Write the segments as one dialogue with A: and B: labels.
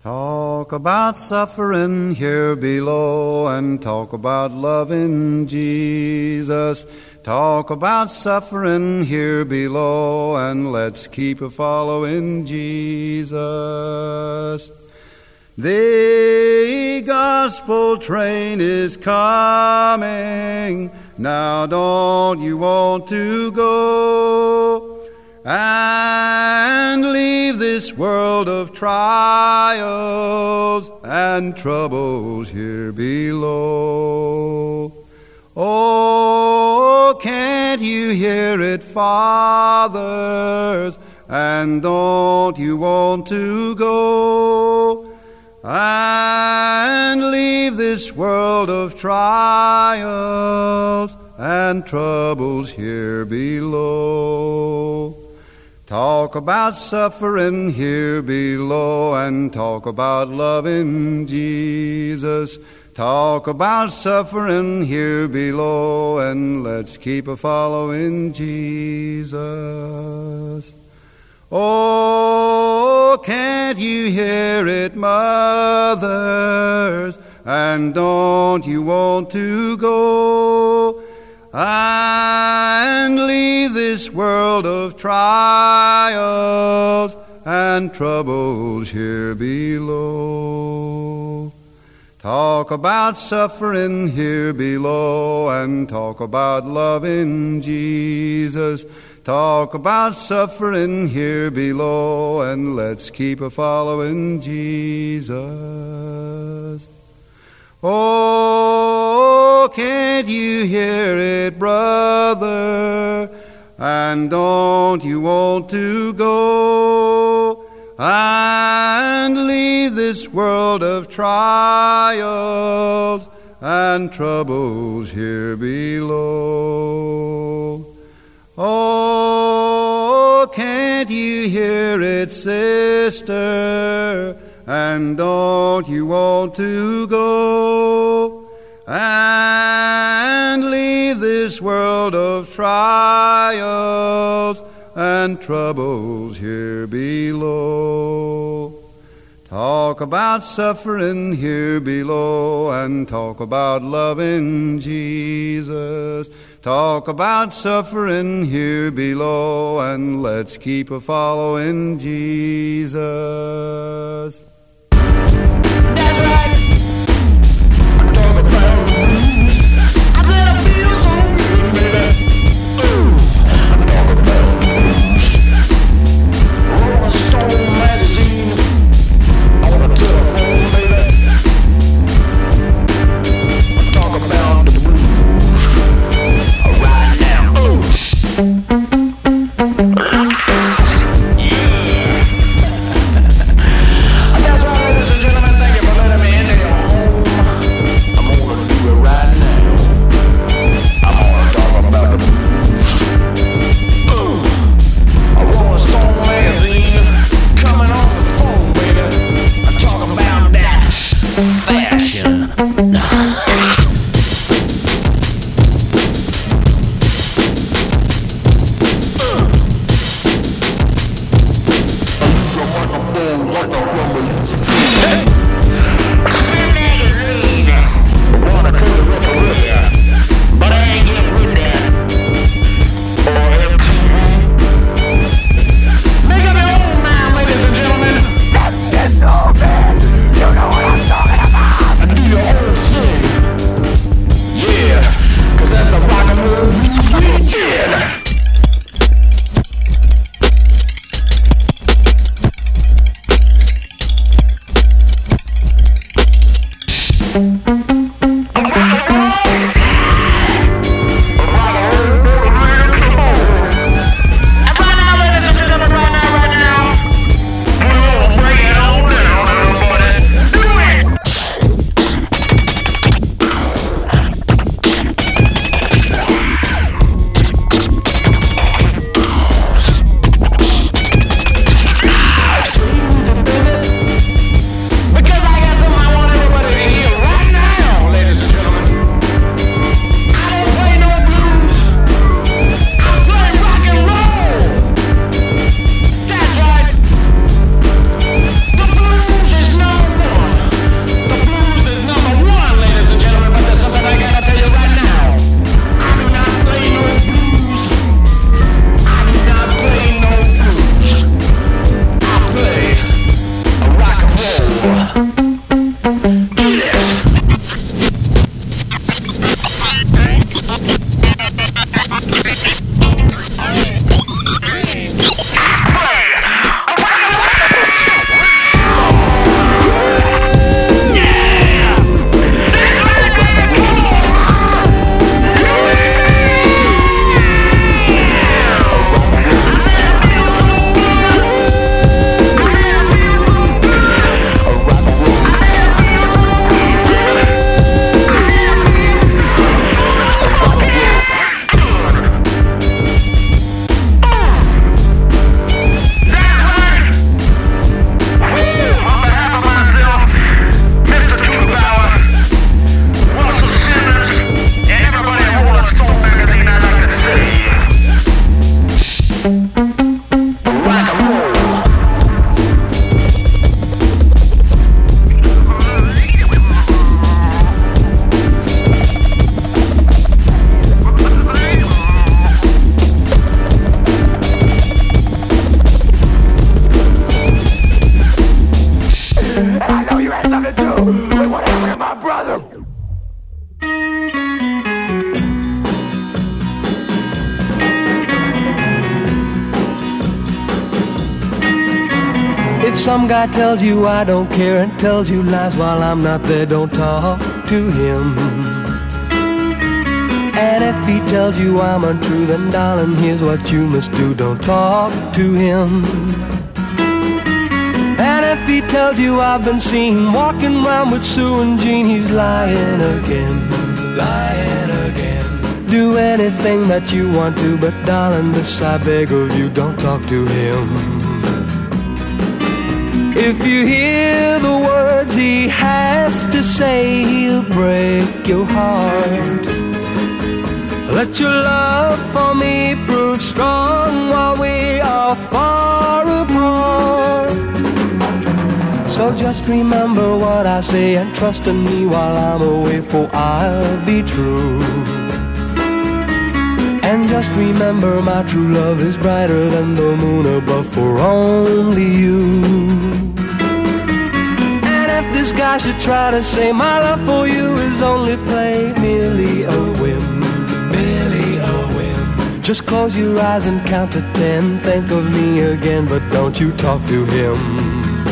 A: Talk about suffering here below and talk about loving Jesus. Talk about suffering here below and let's keep a-following Jesus. The gospel train is coming. Now don't you want to go and leave this world of trials and troubles here below? Oh, can't you hear it, fathers? And don't you want to go and leave this world of trials and troubles here below? Talk about suffering here below and talk about loving Jesus. Talk about suffering here below and let's keep a-following Jesus. Oh, can't you hear it, mothers? And don't you want to go and leave this world of trials and troubles here below? Talk about suffering here below and talk about loving Jesus. Talk about suffering here below and let's keep a-following Jesus. Oh, can't you hear it, brother? And don't you want to go and leave this world of trials and troubles here below? Oh, can't you hear it, sister? And don't you want to go and leave this world of trials and troubles here below? Talk about suffering here below and talk about loving Jesus. Talk about suffering here below and let's keep a-following Jesus.
B: That's right. Talk about blues. I gotta feel so good, baby. Ooh. Talk about blues. Rolling Stone magazine on the telephone, baby. Talk about the blues right now. Ooh. Because I got something I want everybody to hear right now. And I know you had something to do with what happened to my brother.
C: If some guy tells you I don't care and tells you lies while I'm not there, don't talk to him. And if he tells you I'm untrue, then darling, here's what you must do, don't talk to him. And if he tells you I've been seen walking around with Sue and Jean, he's lying again, lying again. Do anything that you want to, but darling, this I beg of you, don't talk to him. If you hear the words he has to say, he'll break your heart. Let your love for me prove strong while we are far apart. So just remember what I say and trust in me while I'm away, for I'll be true. And just remember my true love is brighter than the moon above for only you. This guy should try to say my love for you is only play, merely a whim, merely a whim. Just close your eyes and count to 10. Think of me again, but don't you talk to him.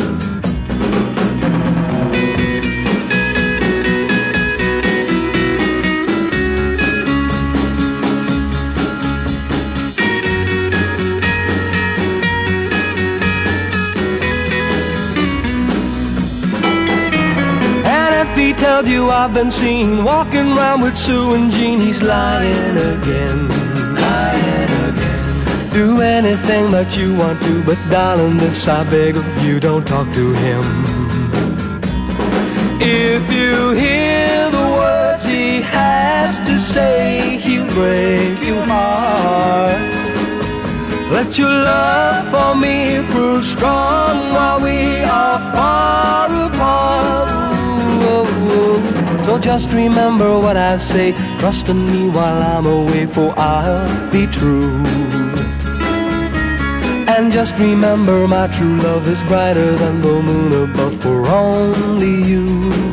C: Tells you I've been seen walking around with Sue and Jean, he's lying again, lying again. Do anything that you want to, but darling, this I beg of you, don't talk to him. If you hear the words he has to say, he'll break your heart. Let your love for me prove strong while we are far apart. So just remember what I say, trust in me while I'm away, for I'll be true. And just remember my true love is brighter than the moon above for only you.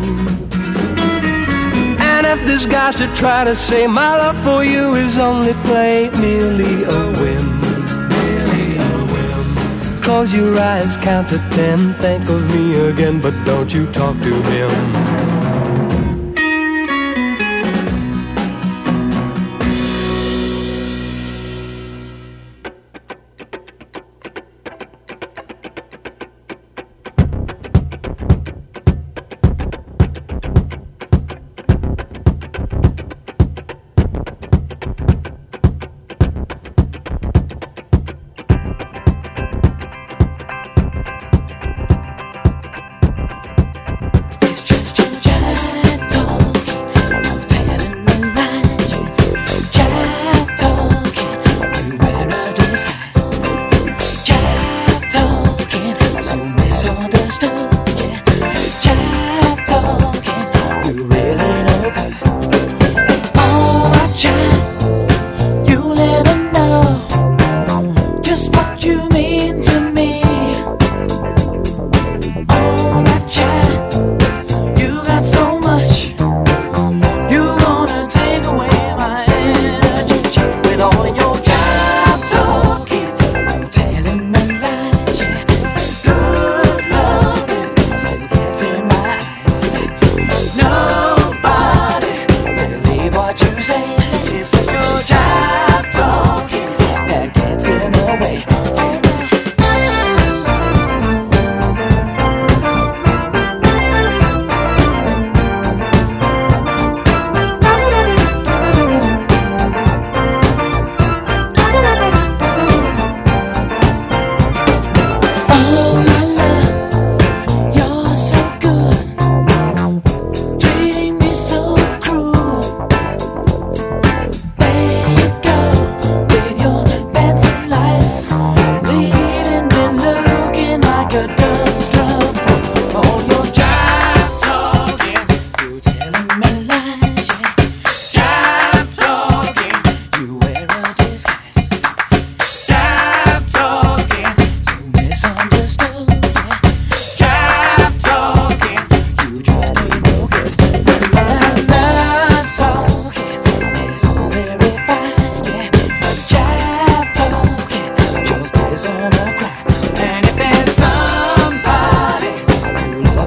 C: And if this guy should try to say my love for you is only play, merely a whim, merely a whim. Close your eyes, count to 10, think of me again, but don't you talk to him.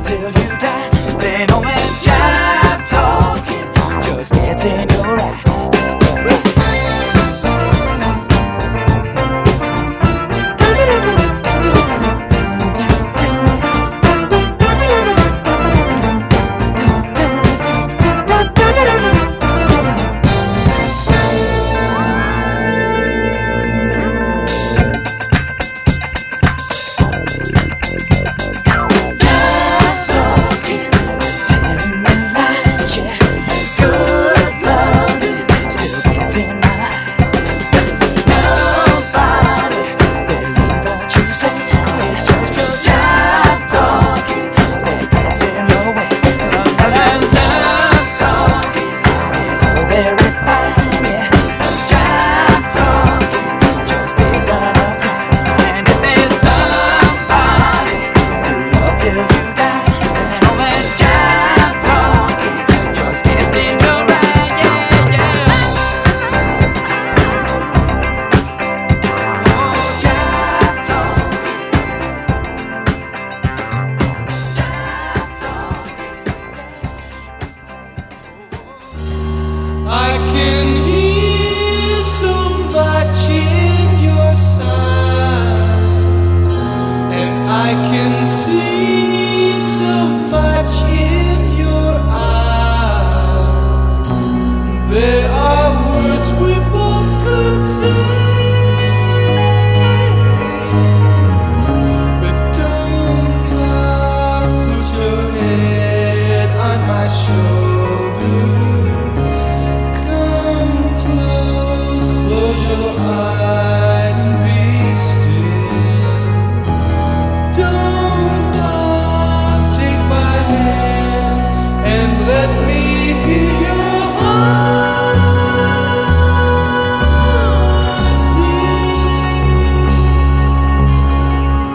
C: love till you die. Then all that jive talking just gets in your eye.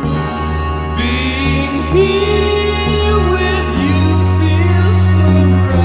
D: Being here with you feels so right.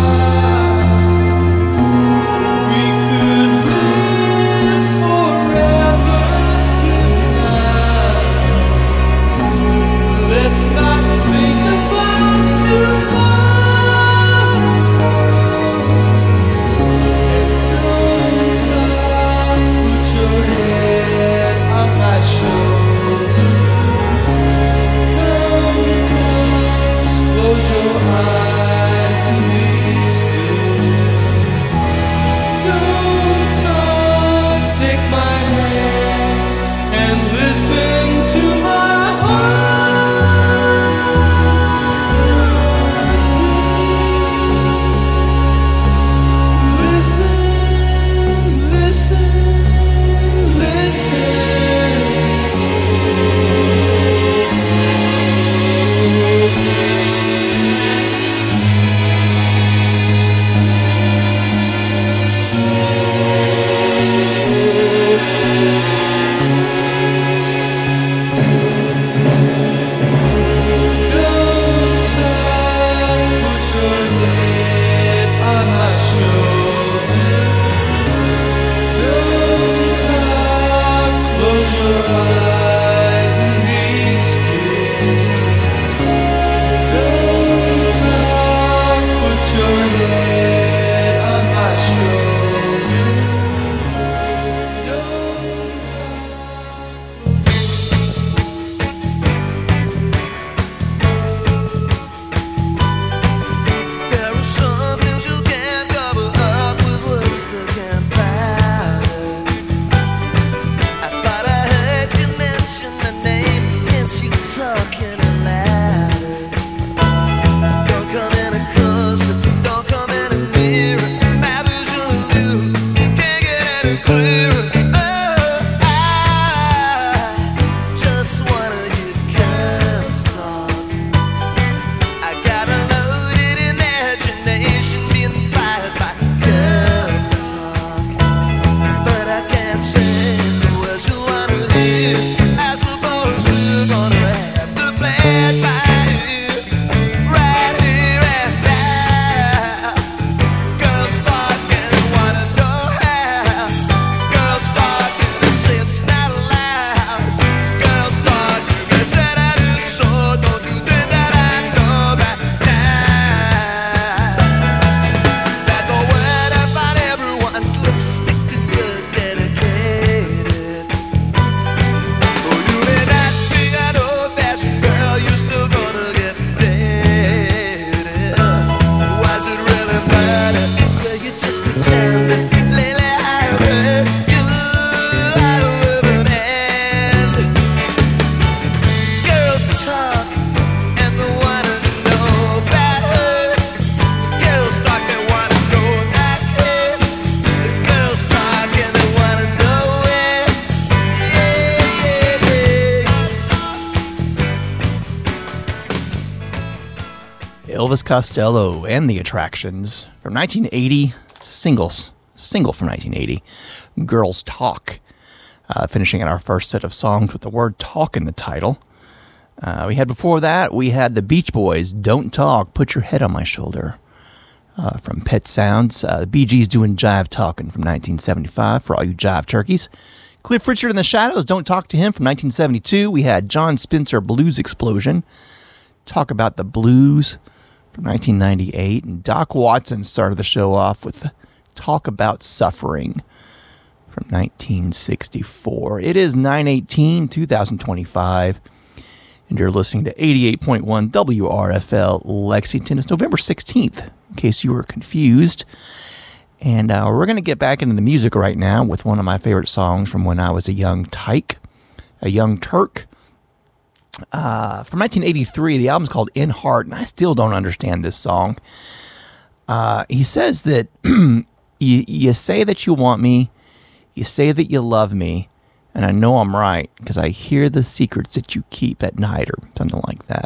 D: Elvis Costello and the Attractions from 1980. It's a single from 1980. Girls Talk. Finishing in our first set of songs with the word talk in the title. We had before that, we had the Beach Boys, Don't Talk, Put Your Head on My Shoulder. From Pet Sounds. The Bee Gees doing Jive Talkin' from 1975 for all you jive turkeys. Cliff Richard and the Shadows, Don't Talk to Him from 1972. We had John Spencer, Blues Explosion. Talk About the Blues from 1998. And Doc Watson started the show off with Talk About Suffering from 1964. It is 9/18/2025, and you're listening to 88.1 WRFL Lexington. It's November 16th, in case you were confused. And we're going to get back into the music right now with one of my favorite songs from when I was a young tyke, a young Turk. From 1983, the album's called In Heart, and I still don't understand this song. He says that you say that you want me, you say that you love me, and I know I'm right because I hear the secrets that you keep at night, or something like that.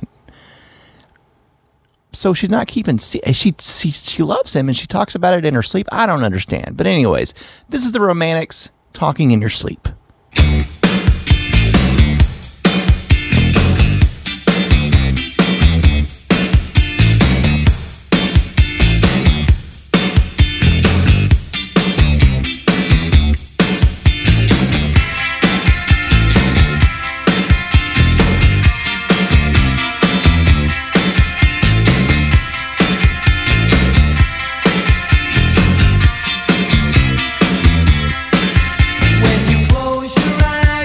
D: So she's not keeping. She loves him, and she talks about it in her sleep. I don't understand, but anyways, this is the Romantics talking in your sleep.
E: When you close your eyes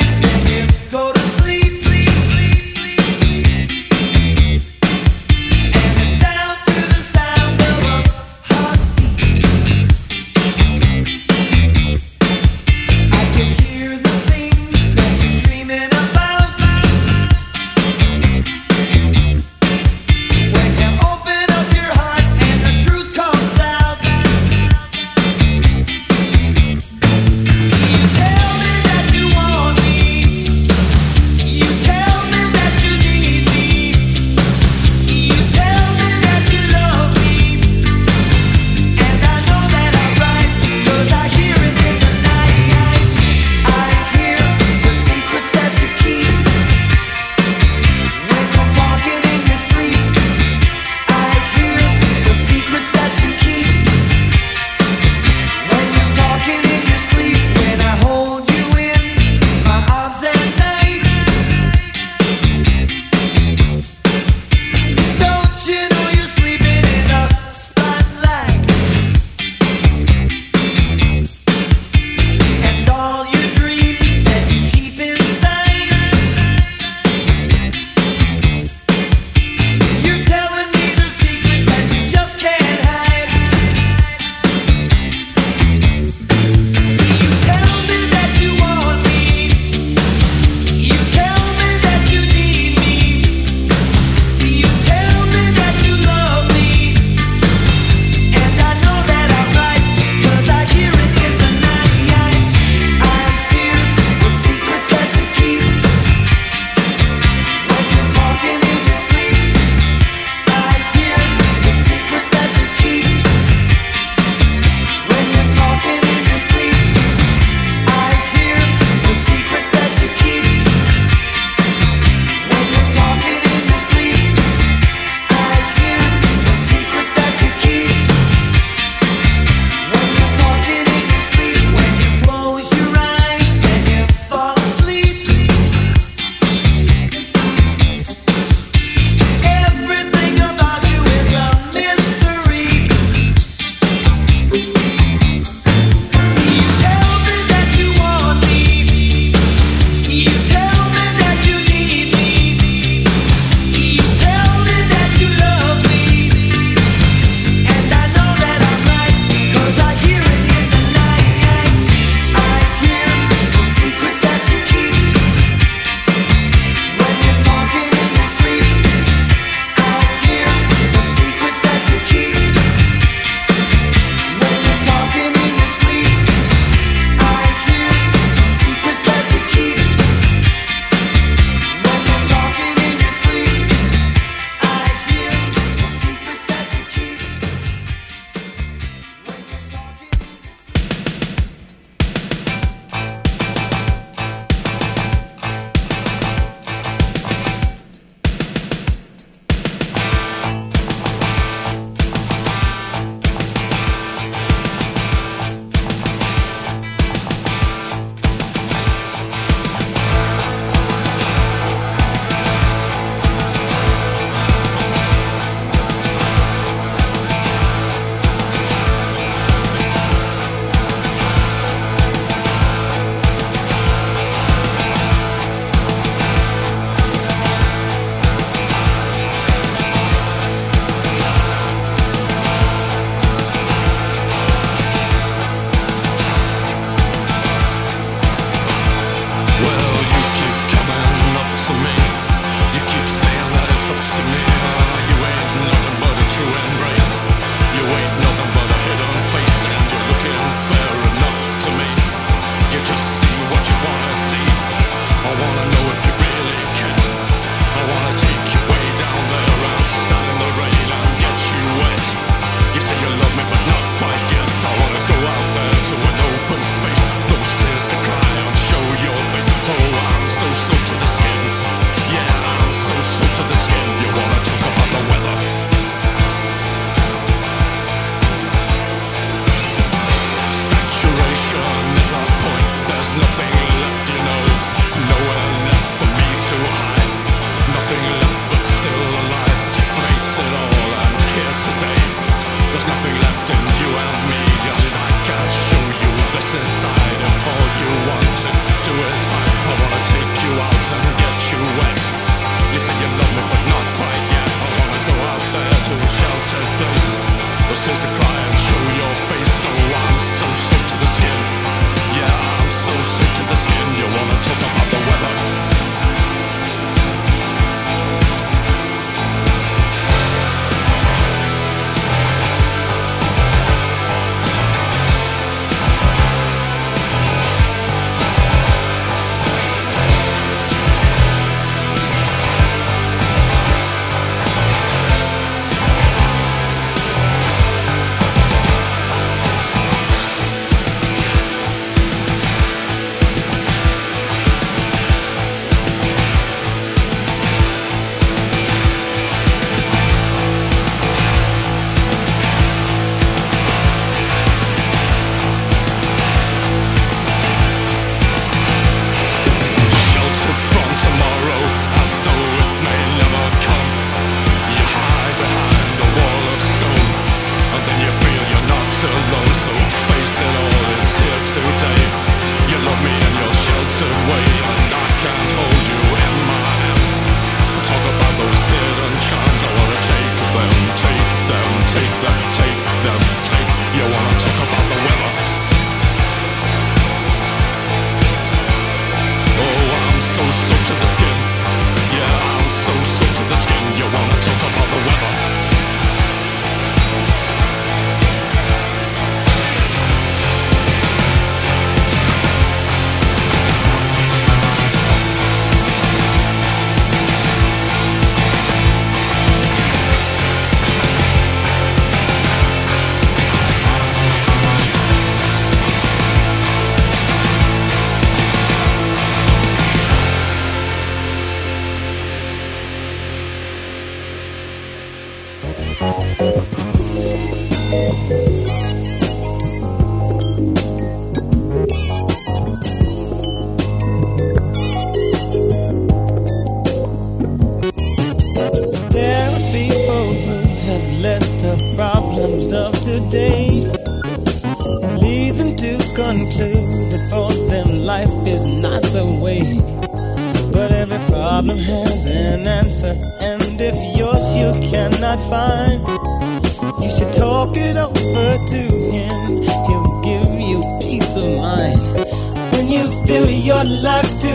C: There are people who have let the problems of today lead them to conclude that for them life is not the way. But every problem has an answer, and if yours you cannot find, you should talk it over to him. He'll give you peace of mind. When you feel your life's too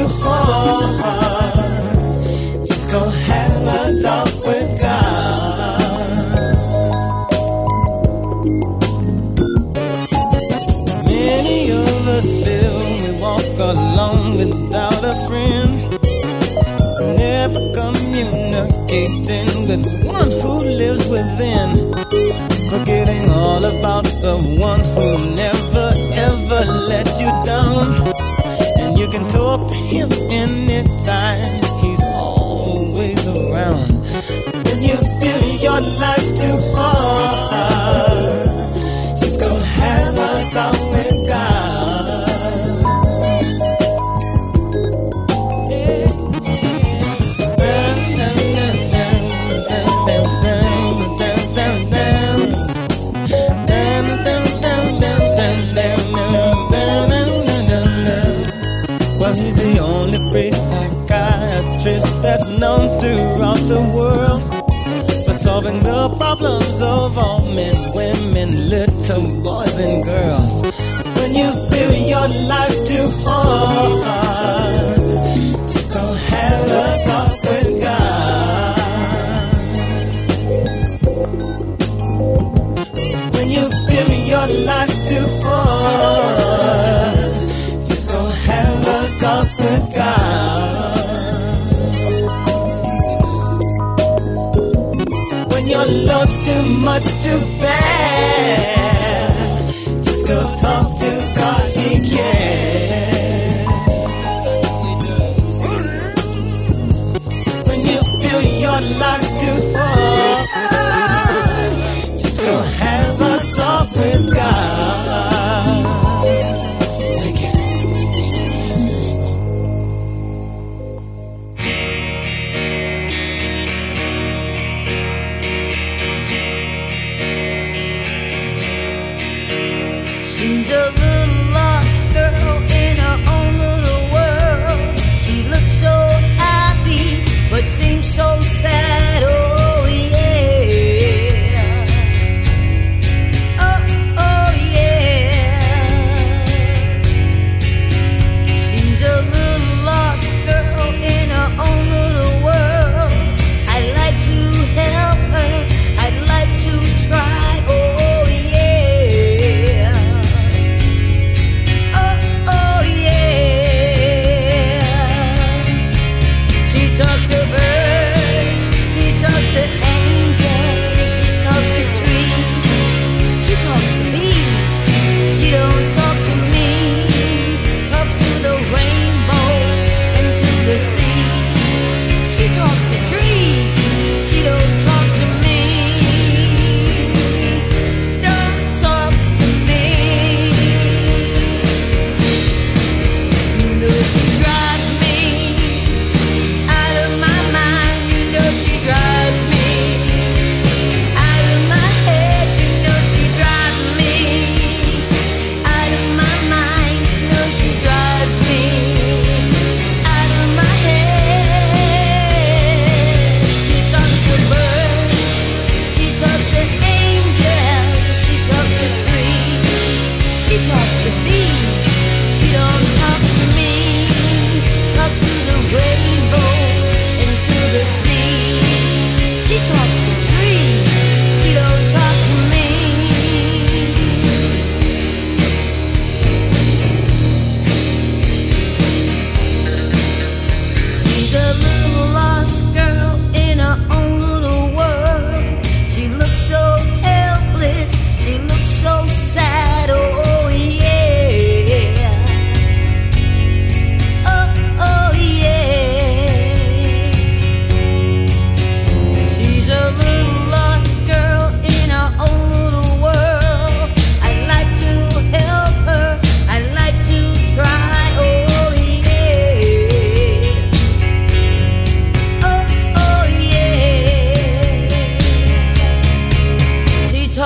C: hard, just go have a talk with God. Many of us feel we walk alone without a friend, never communicating with one who lives within, forgetting all about the one who never ever let you down. And you can talk to him anytime, he's always around. When you feel your life's too hard, just go have a talk with God. Well, he's the only free psychiatrist that's known throughout the world for solving the problems of all men, women, little boys and girls. When you feel your life's too hard, just go have a talk with God. When you feel your life's too hard, just go have a talk with God. When your love's too much to bear, just go talk to God, He cares. When you feel your life's too hard, just go have a talk with God. Thank you.
E: She's a little lost girl in her own little world. She looks so happy, but seems so sad. Oh yeah. Oh, oh yeah. She's a little lost girl in her own little world. I'd like to help her, I'd like to try. Oh yeah.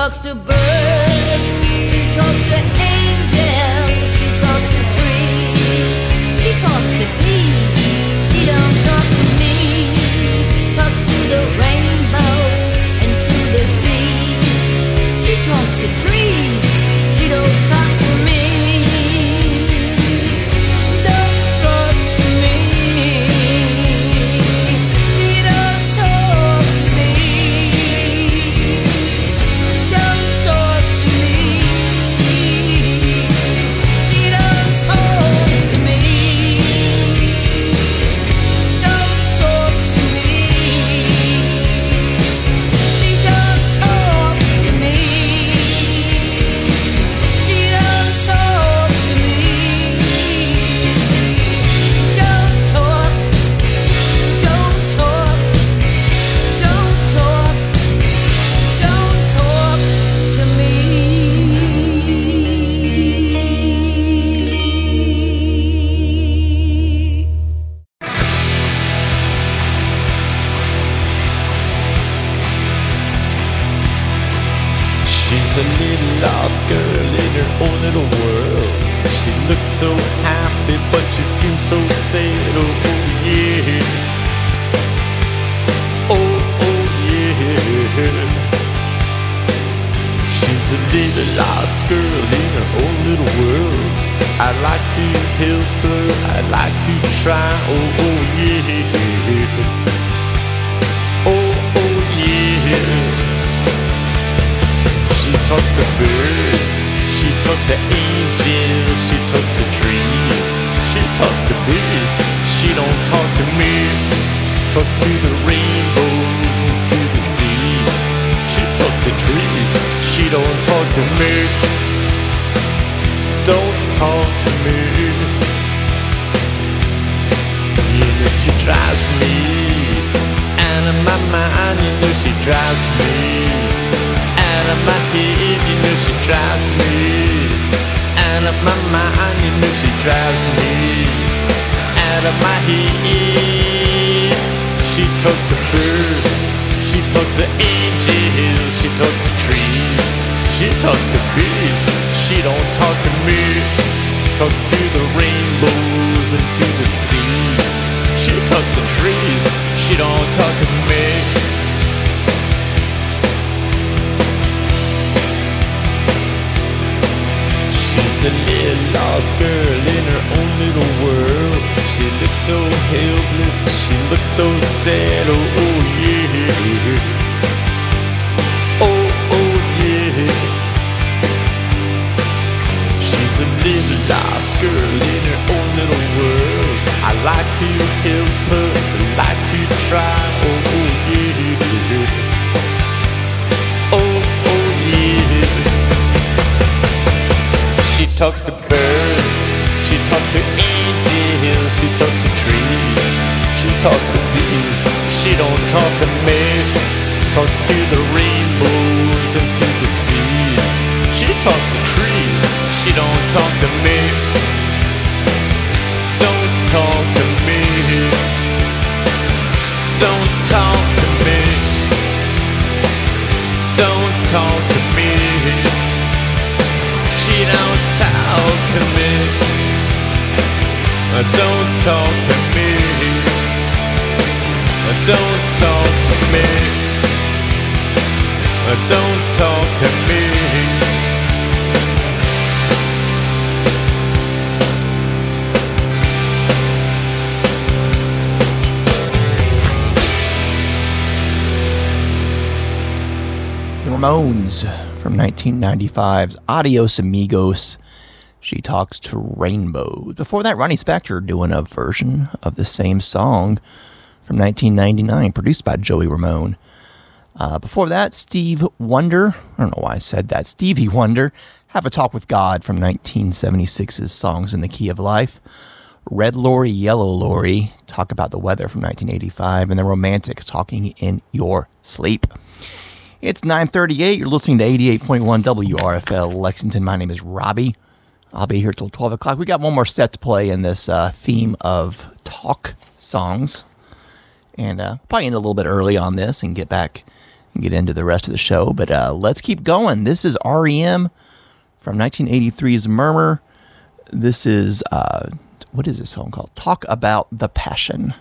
E: talks to birds, she talks to angels, she talks to trees, she talks to bees, she don't talk to me, talks to the rainbows and to the seas, she talks to trees, she don't talk to me.
F: She's a little lost girl in her own little world. She looks so happy, but she seems so sad. Oh, oh yeah. Oh, oh yeah. She's a little lost girl in her own little world. I'd like to help her, I'd like to try. Oh, oh yeah. Oh, oh yeah. She talks to birds, she talks to angels, she talks to trees, she talks to bees, she don't talk to me. Talks to the rainbows and to the seas. She talks to trees, she don't talk to me. Don't talk to me. You know she drives me out of my mind, you know she drives me out of my head, you know she drives me out of my mind, you know she drives me out of my head. She talks to birds, she talks to angels, she talks to trees, she talks to bees, she don't talk to me. Talks to the rainbows and to the seas. She talks to trees, she don't talk to me. She's a little lost girl in her own little world. She looks so helpless, she looks so sad. Oh, oh yeah. Oh, oh yeah. She's a little lost girl in her own little world. I like to help her, I like to try. Oh, oh yeah. Oh, oh yeah. She talks to birds, she talks to angels, she talks to trees, she talks to bees, she don't talk to me. Talks to the rainbows and to the seas. She talks to trees, she don't talk to me. Don't talk to me. Don't talk to me. Don't talk to me. She don't talk to me. Don't talk to me. Don't talk to me. Don't talk to me.
D: Ramones from 1995's Adios Amigos. She talks to rainbows. Before that, Ronnie Spector doing a version of the same song from 1999, produced by Joey Ramone. Before that, Steve Wonder. I don't know why I said that. Stevie Wonder, Have a Talk with God from 1976's Songs in the Key of Life. Red Lorry, Yellow Lorry, Talk About the Weather from 1985. And the Romantics, Talking in Your Sleep. It's 9:38. You're listening to 88.1 WRFL Lexington. My name is Robbie. I'll be here till 12 o'clock. We got one more set to play in this theme of talk songs. And probably end a little bit early on this and get back get into the rest of the show. But let's keep going. This is REM from 1983's Murmur. This is, what is this song called? Talk About the Passion.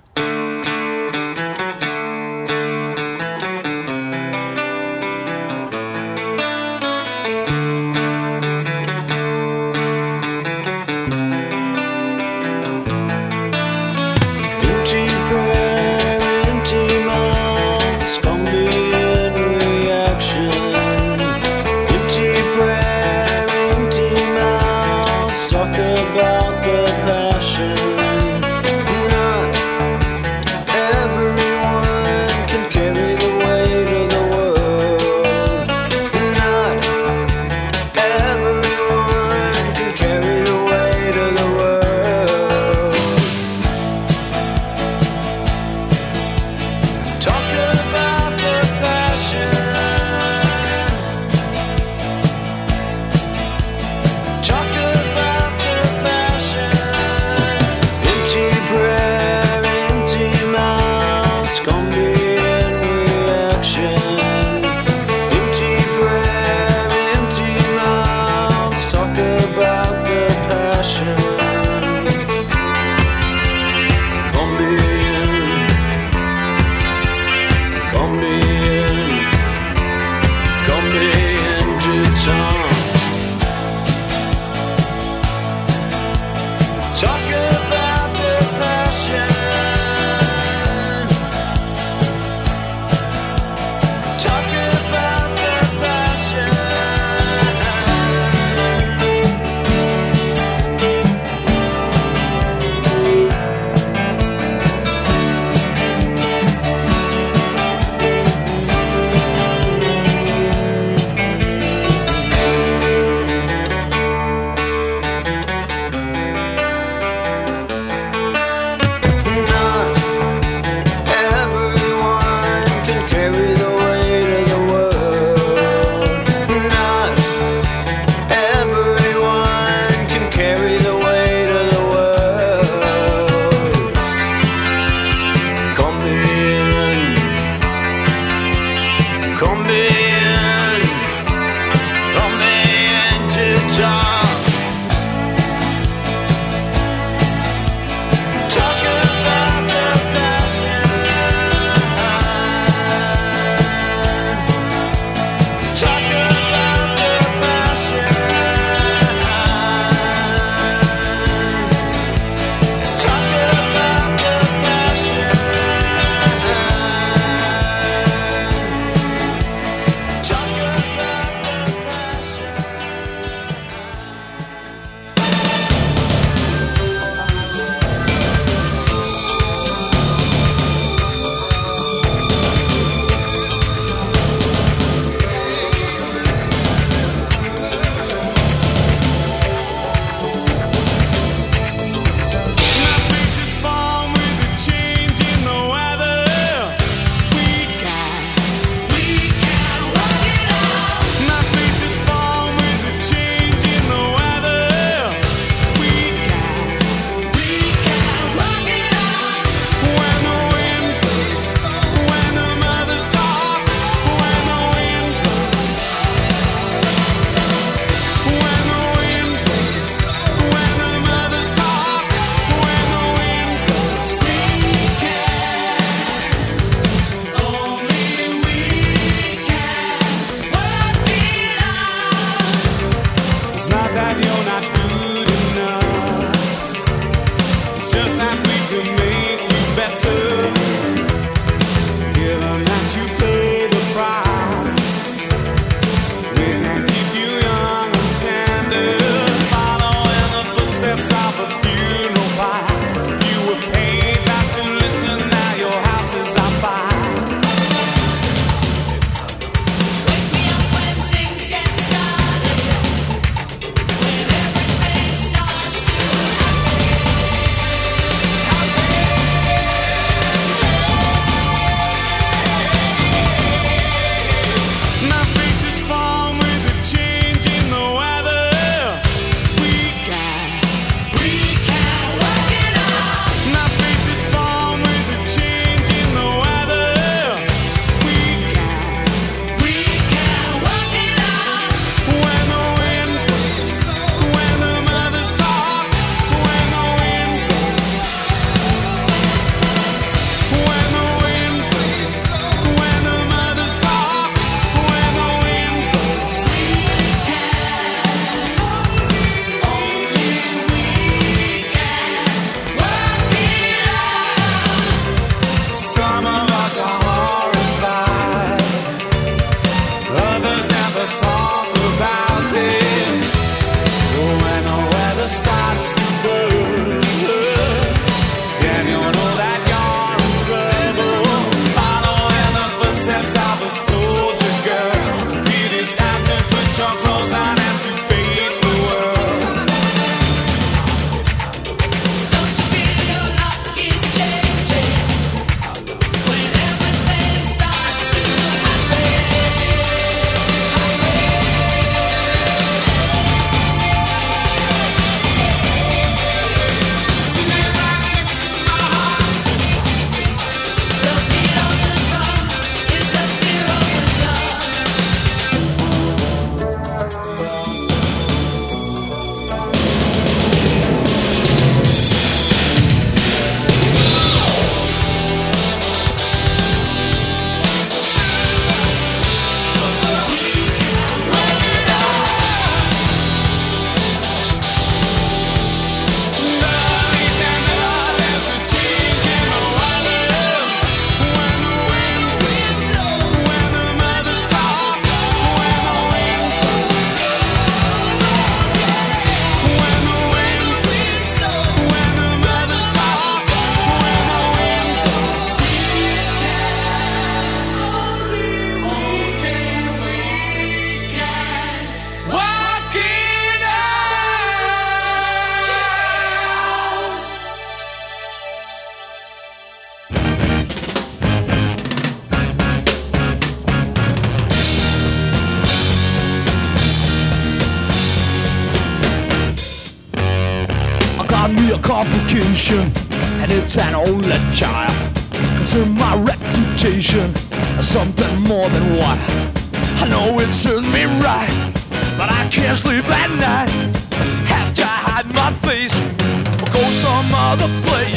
C: me a complication, and it's an only child. Concern my reputation, something more than what I know it serves me right, but I can't sleep at night. Have to hide my face or go some other place.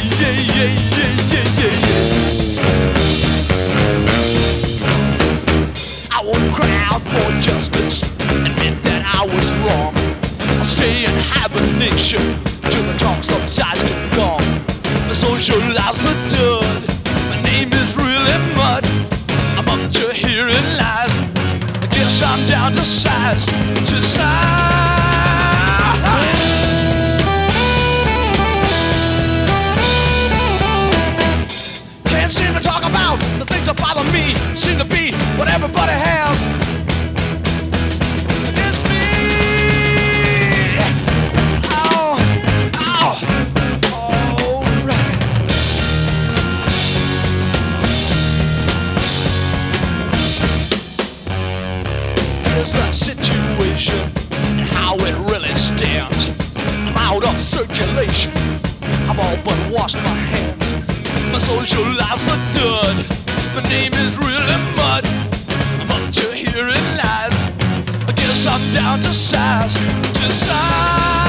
C: I won't cry out for justice, admit that I was wrong. I stay in hibernation till the talk subsides to gone. My social life's a dud, my name is really mud. I'm up to hearing lies, I guess I'm down to size, to size. Can't seem to talk about the things that bother me, seem to be what everybody has. It's me. Oh, alright. Here's the situation and how it really stands. I'm out of circulation, I've all but washed my hands. My social life's a dud, my name is really mud. I'm up to hearing lies, I guess I'm down to size, to size.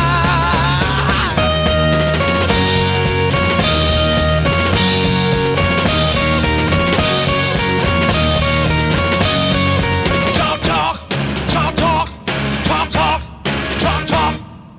C: Talk, talk, talk, talk, talk, talk, talk, talk.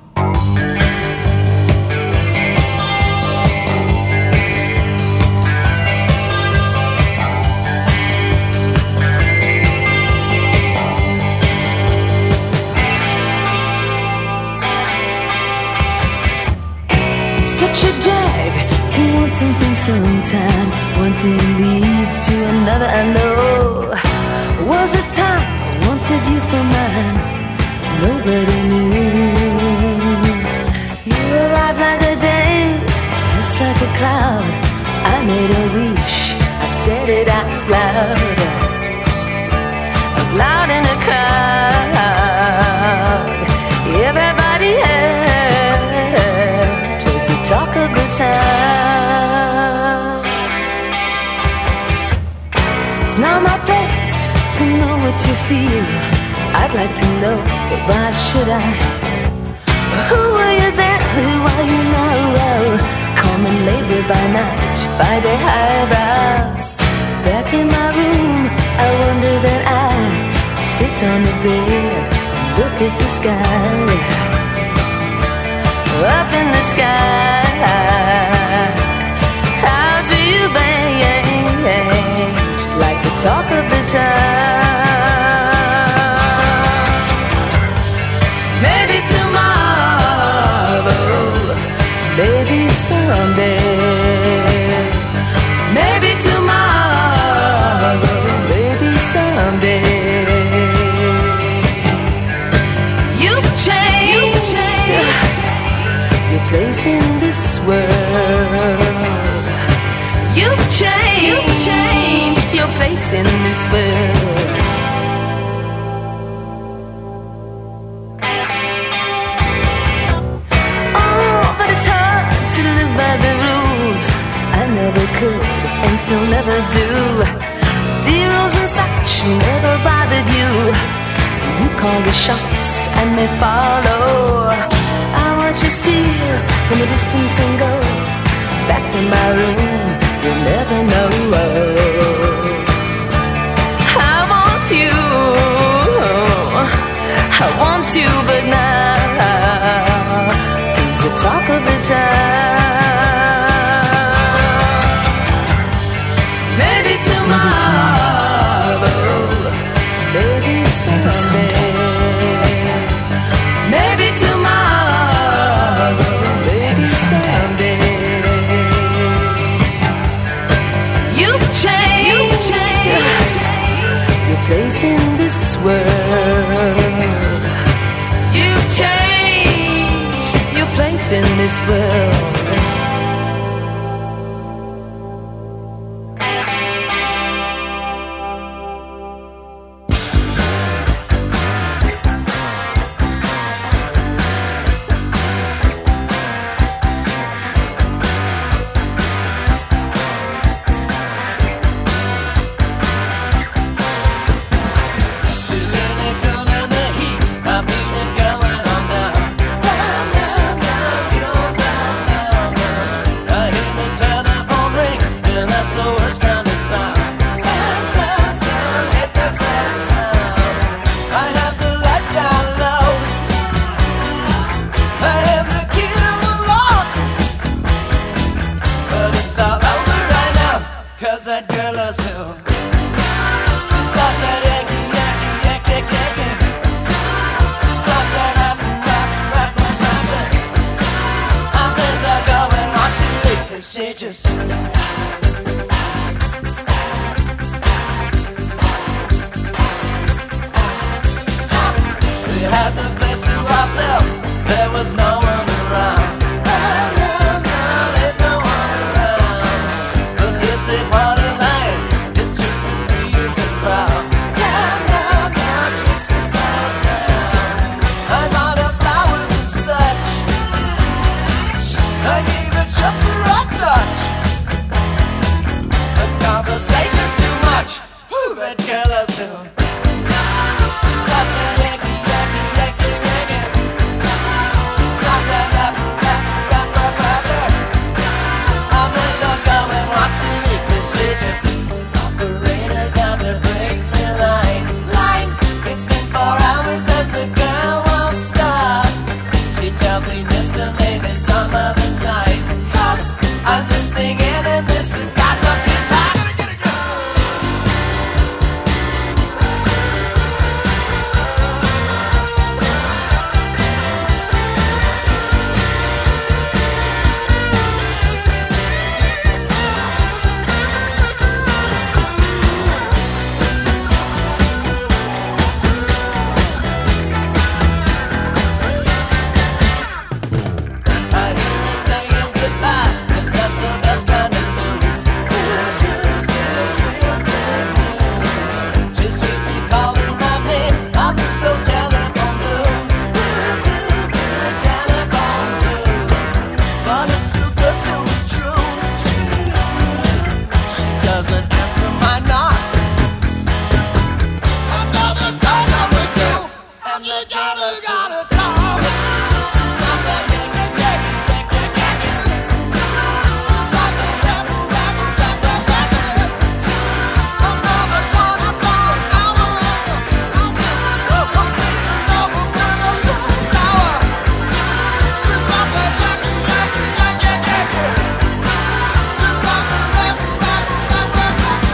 G: Such a drag to want something sometime. One thing leads to another, I know. Was a time I wanted you for mine, nobody knew. You arrived like a day, passed like a cloud. I made a wish, I said it out loud. Out loud in a crowd, everybody else was the talk of the town. It's not my place to know what you feel. I'd like to know, but why should I? Who were you then? Who are you now? Common labor by night, by day highbrow. Back in my room, I wonder that I sit on the bed, look at the sky. Up in the sky, how do you change like the talk of the town? Maybe tomorrow, maybe someday. Maybe tomorrow, maybe someday. You've changed your place in this world. You've changed your place in this world. Oh, but it's hard to live by the rules. I never could and still never do. The rules and such never bothered you. You call the shots and they follow. I watch you steal from a distance and go back to my room. You'll never know. I want you, but now he's the talk of the town. Maybe tomorrow, maybe someday. Maybe tomorrow, maybe someday. You've changed your place in this world. You've changed your place in this world.
C: she just we had the place to ourselves. There was no one around. Ain't no one around. But it's a party line. It's truly breeds a crowd. She's beside down. I bought her flowers and such. I gave her just the right touch. This conversation's too much. Who that girl is doing? She's up to yakky, yakky, yakky, yakky. She's up to rap, rap, rap, rap, rap, rap. I'm into going watching it, 'cause she just operator gonna break the line. It's been 4 hours and the girl won't stop. She tells me, mister, maybe some other time. 'Cause I'm this thing in and this guy's up his high. I hear you saying goodbye, and that's the best kind of news. News, news, news, real good news. She's sweetly calling my name. I lose her telephone blues. Telephone blues. But it's too good to be true. She doesn't answer my knock. Another call I'm with you, and you gotta talk. Stop that yakky, yakky, yakky, yakky. Stop that rap, rap, rap, rap, rap. Another time I'm going hour. I'm feeling love will bring us so sour. Stop that yakky, yakky, yakky, yakky. Stop that rap, rap, rap, rap,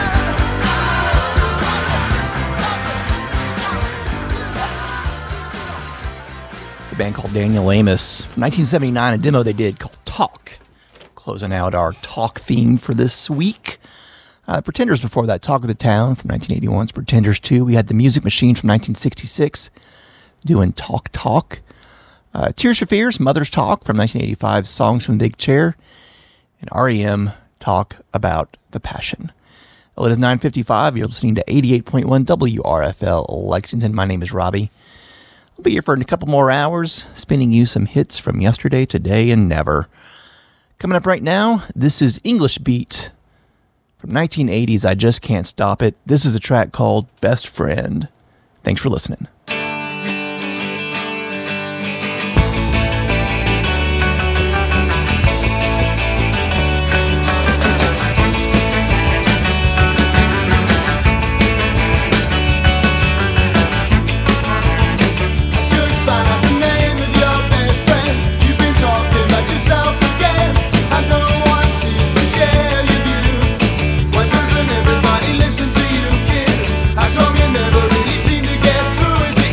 D: The band called Daniel Amos from 1979, a demo they did called Talk. Closing out our talk theme for this week. Pretenders before that, Talk of the Town from 1981's Pretenders 2. We had The Music Machine from 1966 doing Talk Talk. Tears for Fears, Mother's Talk from 1985's Songs from the Big Chair. And REM Talk About the Passion. Well, it is 9:55. You're listening to 88.1 WRFL Lexington. My name is Robbie. I'll be here for a couple more hours, spinning you some hits from yesterday, today, and never. Coming up right now, this is English Beat from 1980's I Just Can't Stop It. This is a track called Best Friend. Thanks for listening.
H: Just find out the name of your best friend. You've been talking about yourself again, and no one seems to share your views. Why doesn't everybody listen to you, kid? How come you never really seem to get through? Is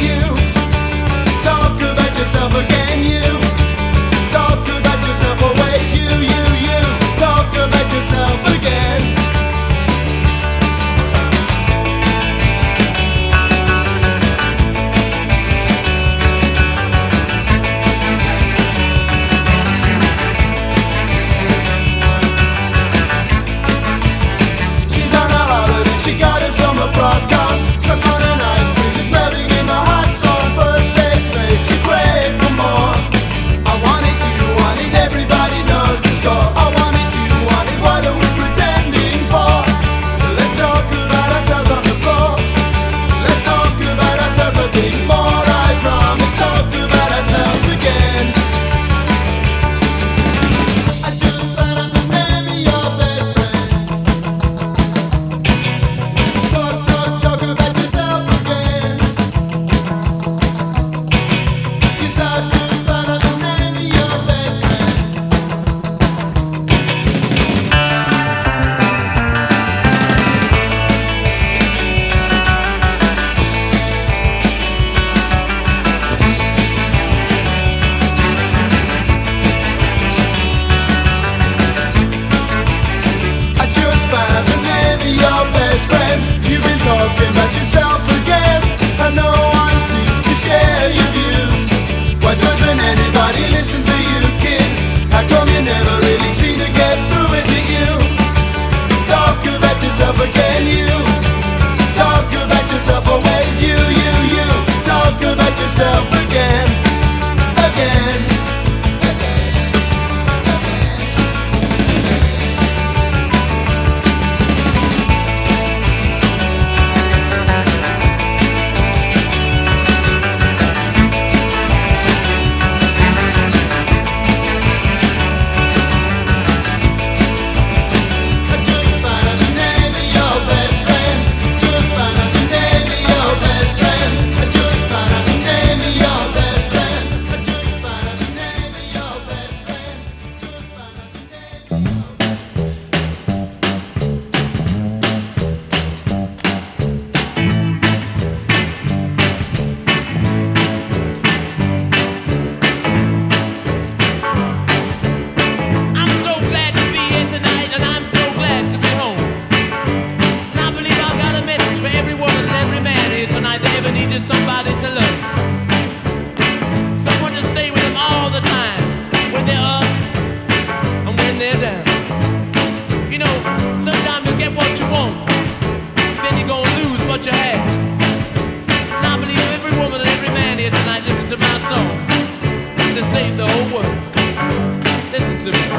F: somebody to love. Someone to stay with them all the time, when they're up and when they're down. You know, sometimes you get what you want, then you're gonna lose what you have. And I believe every woman and every man here tonight listen to my song to save the whole world. Listen to me.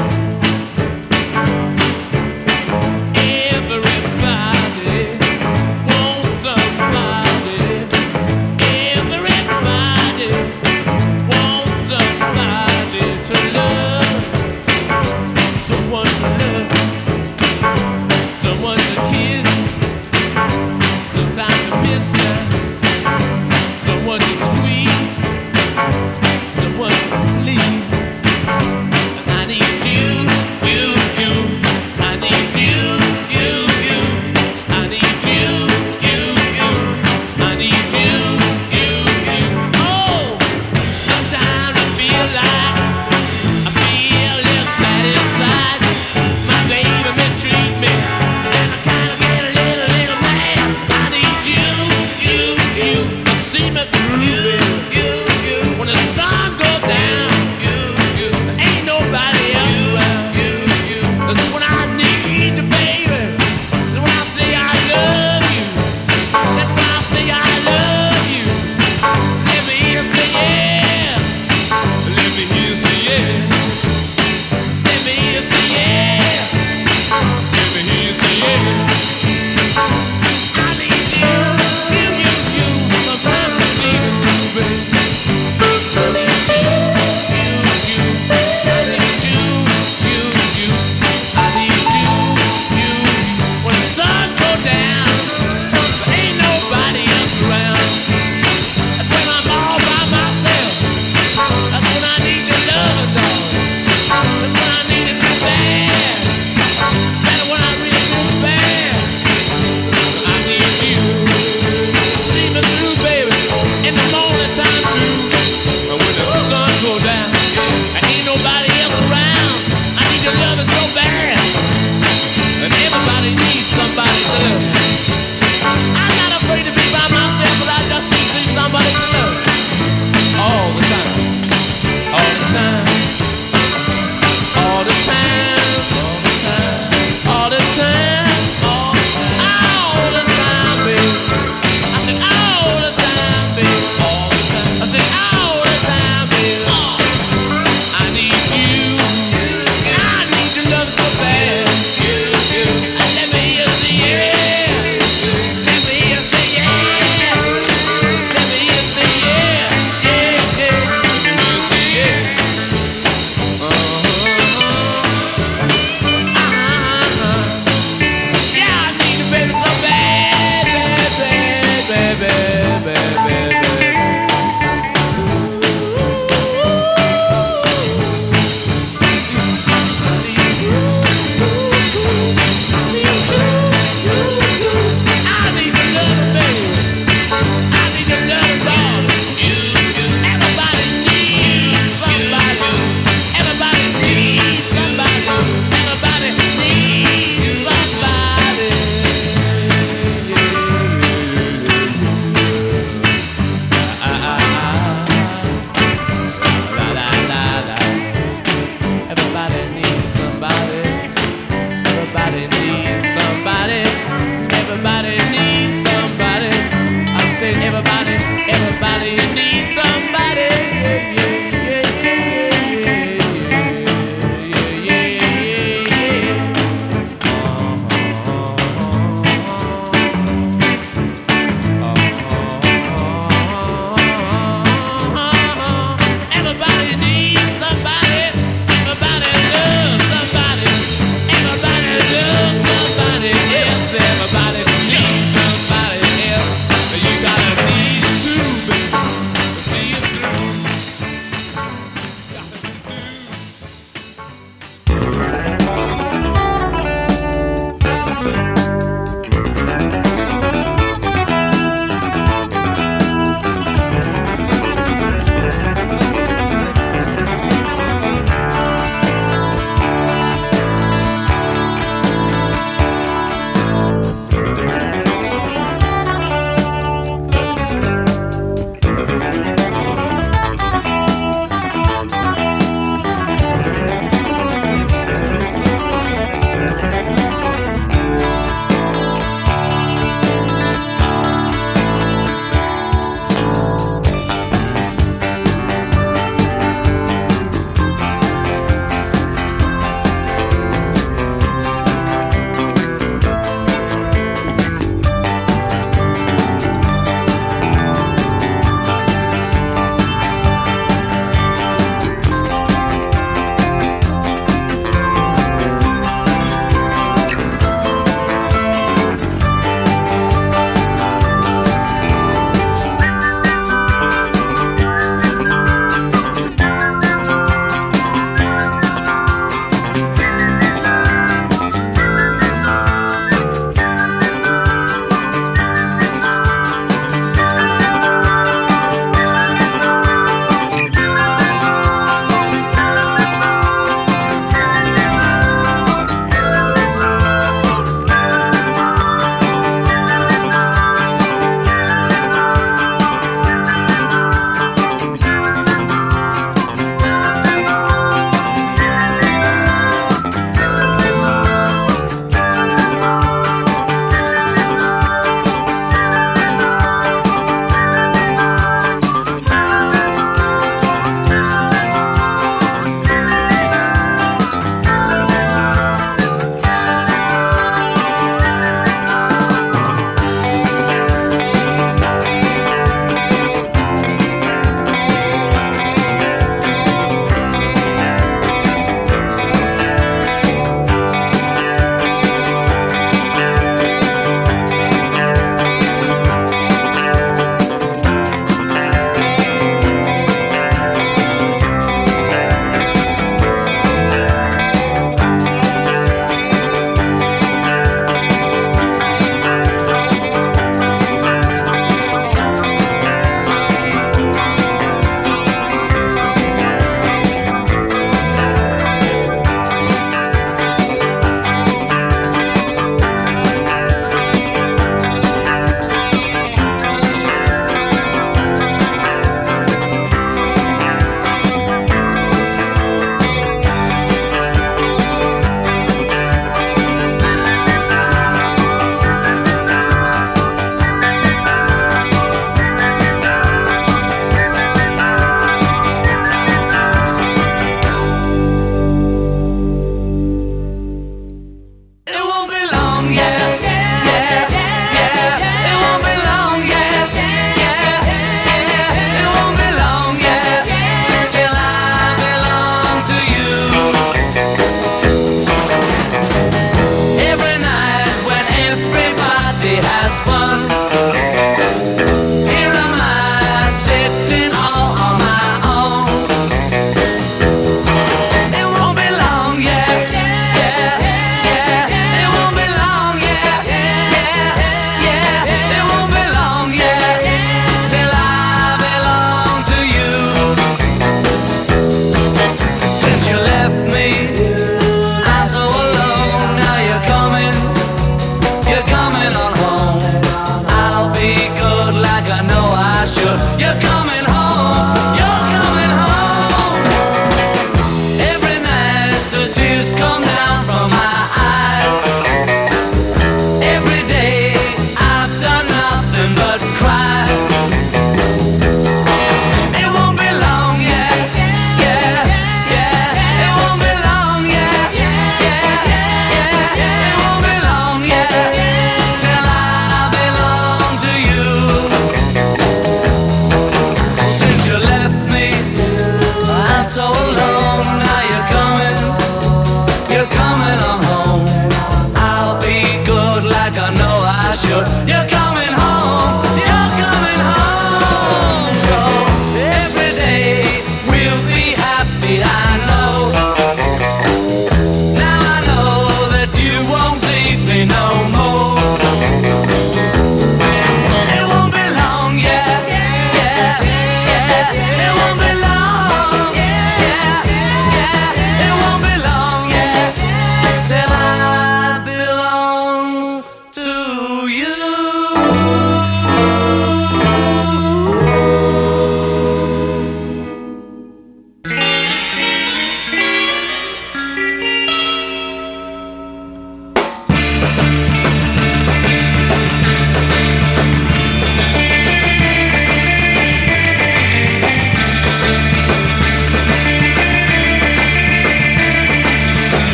F: Everybody wants somebody. Everybody wants somebody to love. Someone to love. Someone to kiss. Sometimes to miss now. Someone to squeeze. Someone to please. And I need you, you, you. I need you, you, you. I need you, you, you. I need you, you, you. Oh, sometimes I feel like I feel less satisfied. My baby mistreat me, and I kind of get a little mad. I need you, you, you. To see me through, you, you. When the sun goes down, you, you. There ain't nobody else around, you, you. That's when I need you, baby. That's when I say I love you. That's when I say I love you. Let me hear you say yeah. Let me hear you say yeah. Let me hear you say yeah. Let me hear you say yeah. I need you, you, you, you. Sometimes I need you, baby.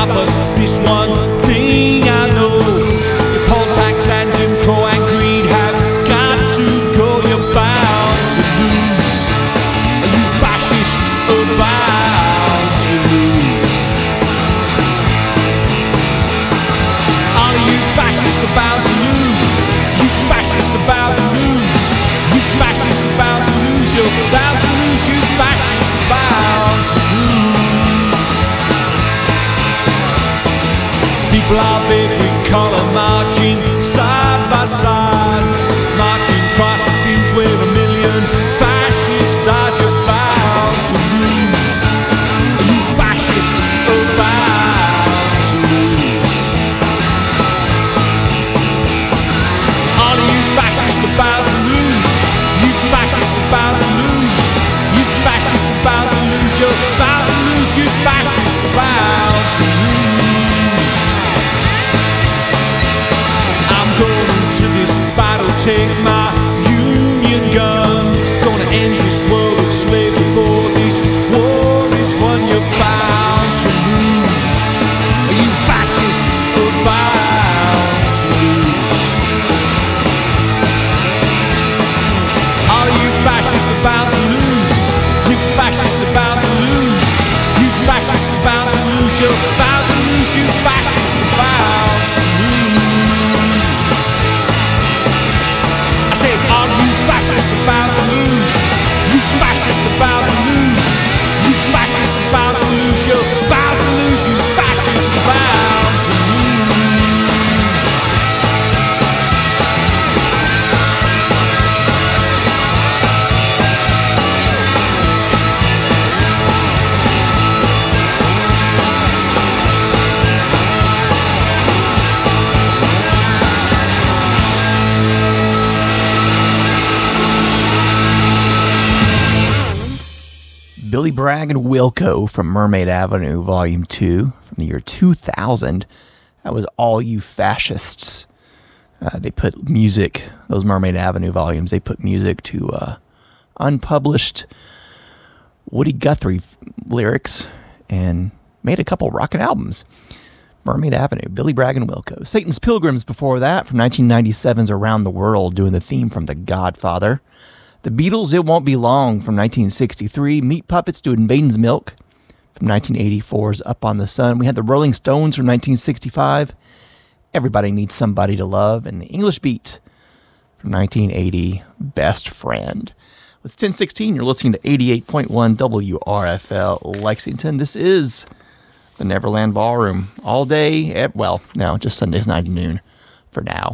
F: stop us. This one thing I know, your poll tax and Jim Crow and greed have got to go. You're bound to lose. You fascists are bound to lose. All of you fascists are bound to lose. You fascists are bound to lose. You fascists are bound to lose. You're bound to lose. You fascists are bound to lose. People of every color marching side by side, marching across the fields where a million fascists died. You're bound to lose. You fascists are bound to lose. All of you fascists are bound to lose. You fascists are bound to lose. You fascists are bound to lose. You're bound to lose. You fascists are bound to lose. I'm going to this battle, take my union gun. Gonna end this world of slavery before this war is won. You're bound to lose. You fascists are bound to lose. All you fascists are bound to lose. You fascists are bound to lose. You fascists are bound to lose. You're bound to lose. You fascists are bound to lose. I said, all you fascists are bound to lose. You fascists are bound to lose. You fascists are bound to lose. You're bound to lose. You fascists are bound to lose.
D: Billy Bragg and Wilco from Mermaid Avenue, Volume 2, from the year 2000. That was All You Fascists. They put music, those Mermaid Avenue volumes, they put music to unpublished Woody Guthrie lyrics and made a couple rockin' albums. Mermaid Avenue, Billy Bragg and Wilco. Satan's Pilgrims before that, from 1997's Around the World, doing the theme from The Godfather. The Beatles, It Won't Be Long, from 1963. Meat Puppets doing Maiden's Milk from 1984's Up on the Sun. We had the Rolling Stones from 1965. Everybody Needs Somebody to Love. And the English Beat from 1980, Best Friend. It's 10:16. You're listening to 88.1 WRFL Lexington. This is the Neverland Ballroom all day. Well, no, just Sundays 9 to noon for now.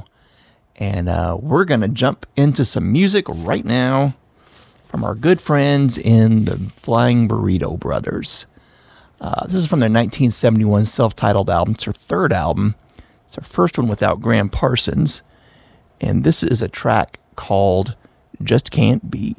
D: And we're going to jump into some music right now from our good friends in the Flying Burrito Brothers. This is from their 1971 self-titled album. It's their third album. It's their first one without Graham Parsons. And this is a track called Just Can't Be.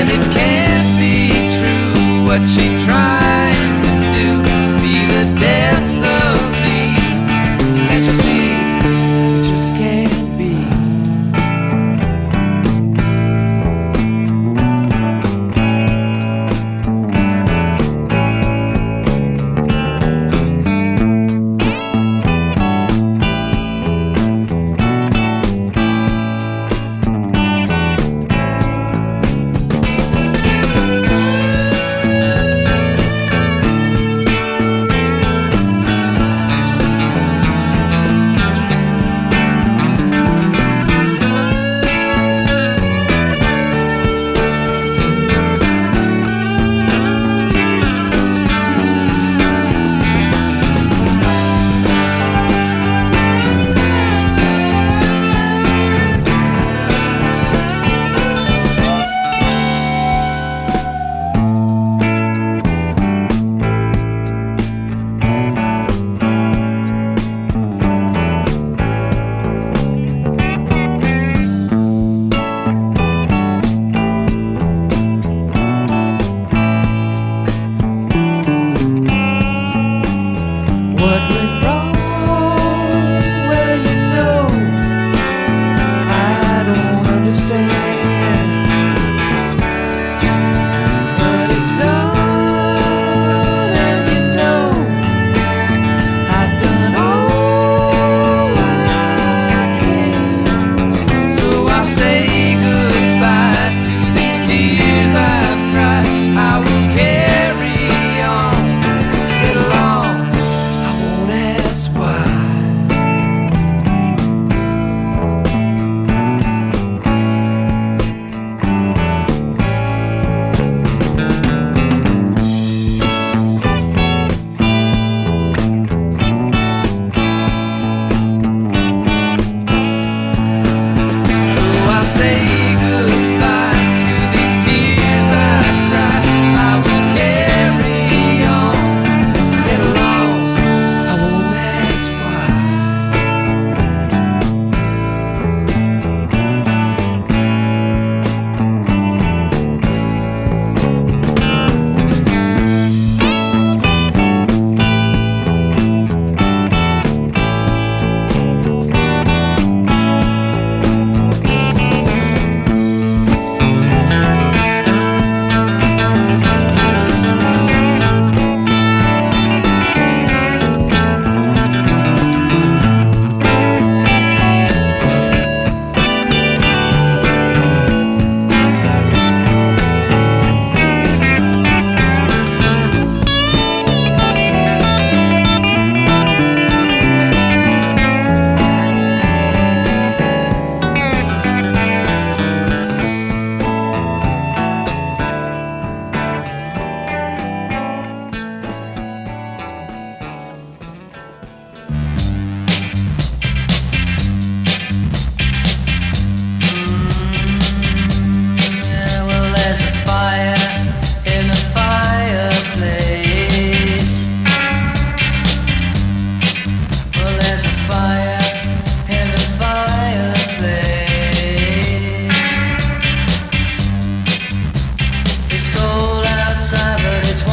C: what she trying to do, be the devil.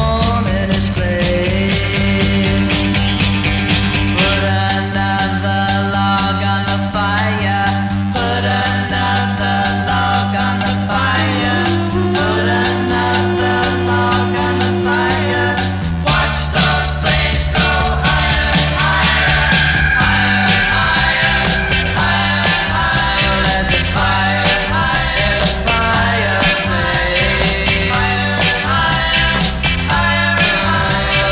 C: warm in his place. Put another log on the fire. Put another log on the fire. Put another log on the fire. Watch those flames go higher and higher, higher and higher, higher and higher. There's a fire in the fireplace. Higher and higher, higher and higher.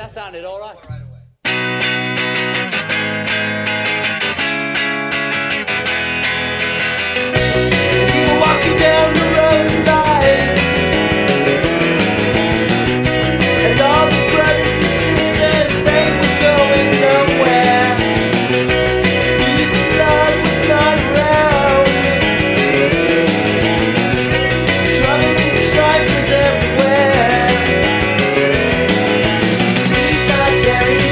I: that sounded all right.
C: We were walking down the road of life, and all the brothers and sisters, they were going nowhere. Peace and love was not around. Trouble and strife was everywhere. We saw Jerry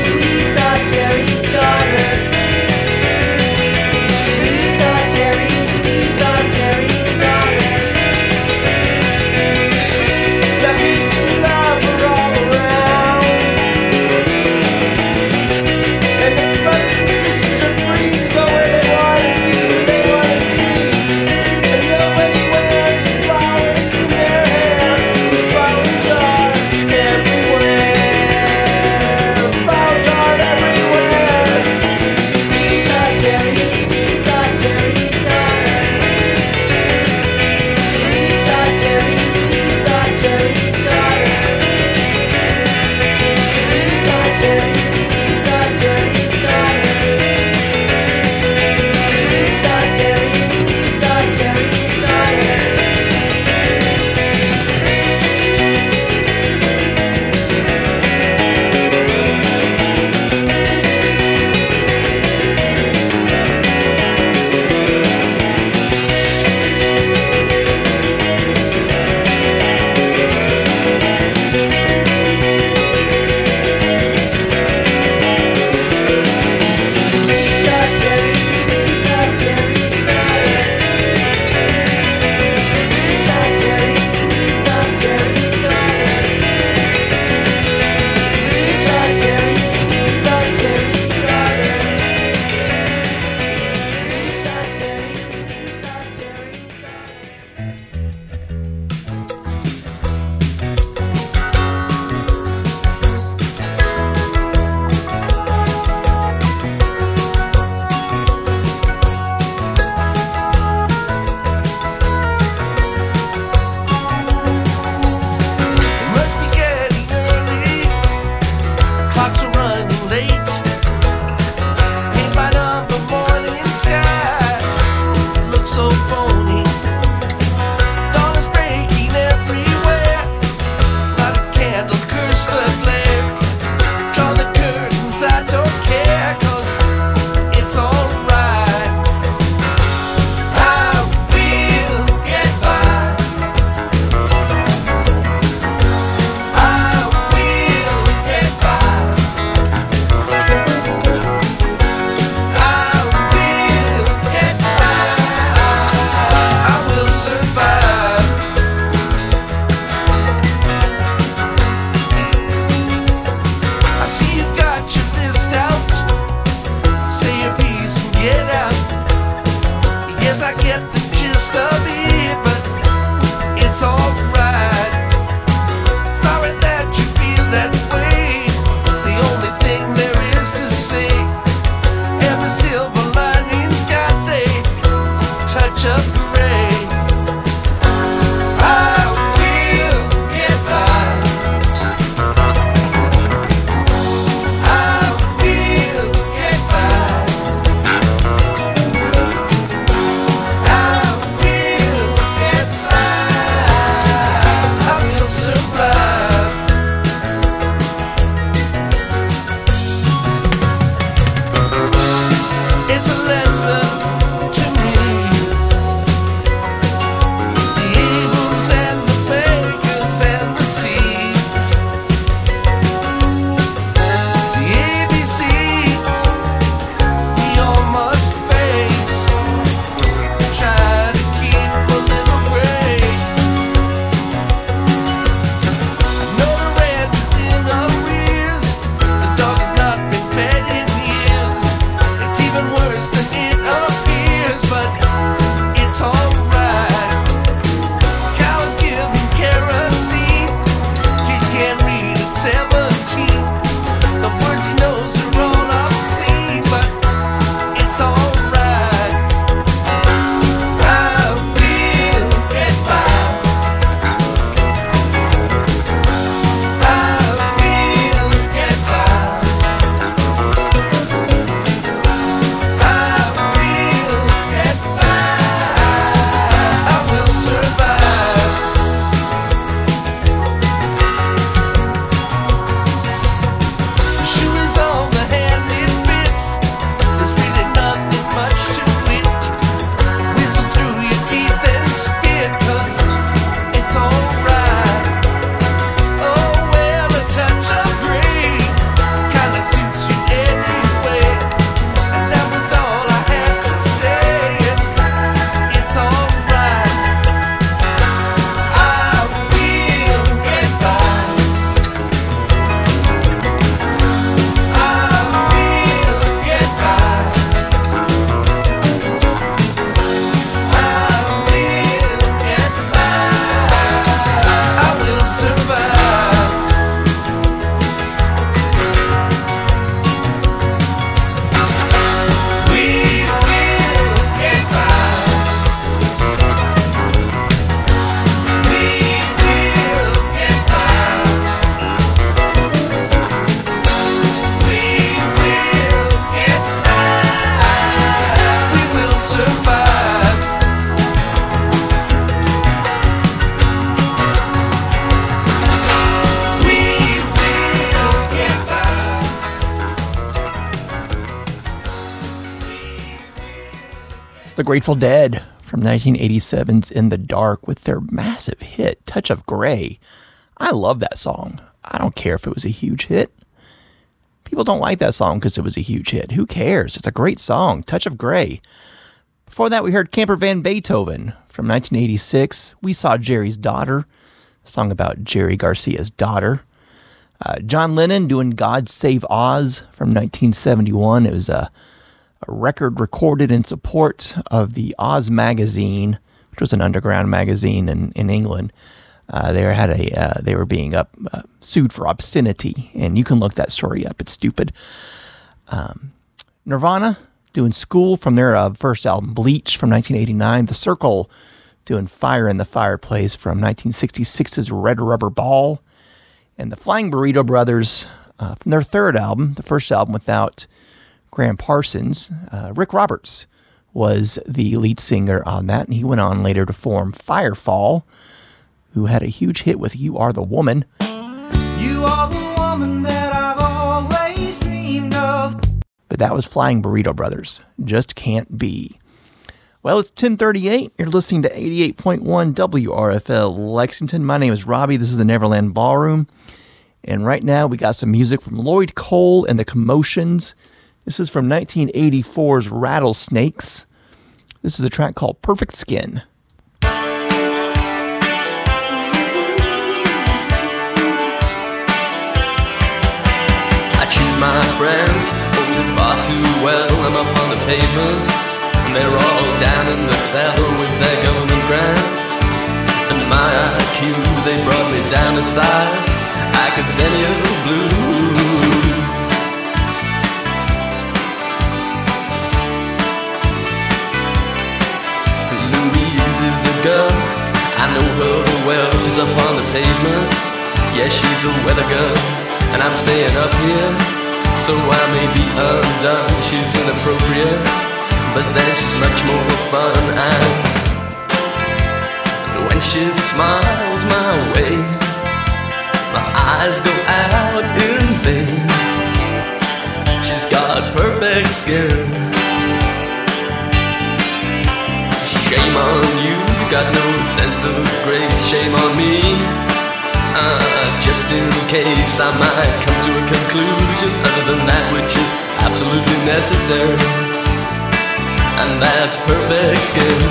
D: The Grateful Dead from 1987's In the Dark with their massive hit, Touch of Grey. I love that song. I don't care if it was a huge hit. People don't like that song because it was a huge hit. Who cares? It's a great song, Touch of Grey. Before that, we heard Camper Van Beethoven from 1986. We Saw Jerry's Daughter, a song about Jerry Garcia's daughter. John Lennon doing God Save Oz from 1971. It was a record recorded in support of the Oz magazine, which was an underground magazine in England. They were being sued for obscenity, and you can look that story up. It's stupid. Nirvana doing School from their first album, Bleach, from 1989. The Circle doing Fire in the Fireplace from 1966's Red Rubber Ball. And the Flying Burrito Brothers from their third album, the first album without Graham Parsons. Rick Roberts was the lead singer on that, and he went on later to form Firefall, who had a huge hit with You Are the Woman.
C: You are the woman that I've always dreamed of.
D: But that was Flying Burrito Brothers. Just can't be. Well, it's 10:38. You're listening to 88.1 WRFL Lexington. My name is Robbie. This is the Neverland Ballroom. And right now we got some music from Lloyd Cole and the Commotions. This is from 1984's Rattlesnakes. This is a track called Perfect Skin.
F: I choose my friends, oh, far too well. I'm up on the pavement, and they're all down in the cellar with their government grants. And my IQ, they brought me down to size, academia blues. Louise is a girl, I know her well. She's up on the pavement, yeah, she's a weather girl. And I'm staying up here, so I may be undone. She's inappropriate, but then she's much more fun. And when she smiles my way, my eyes go out in vain. She's got perfect skin. Shame on you, you got no sense of grace. Shame on me. Just in case I might come to a conclusion other than that which is absolutely necessary, and that's perfect skin.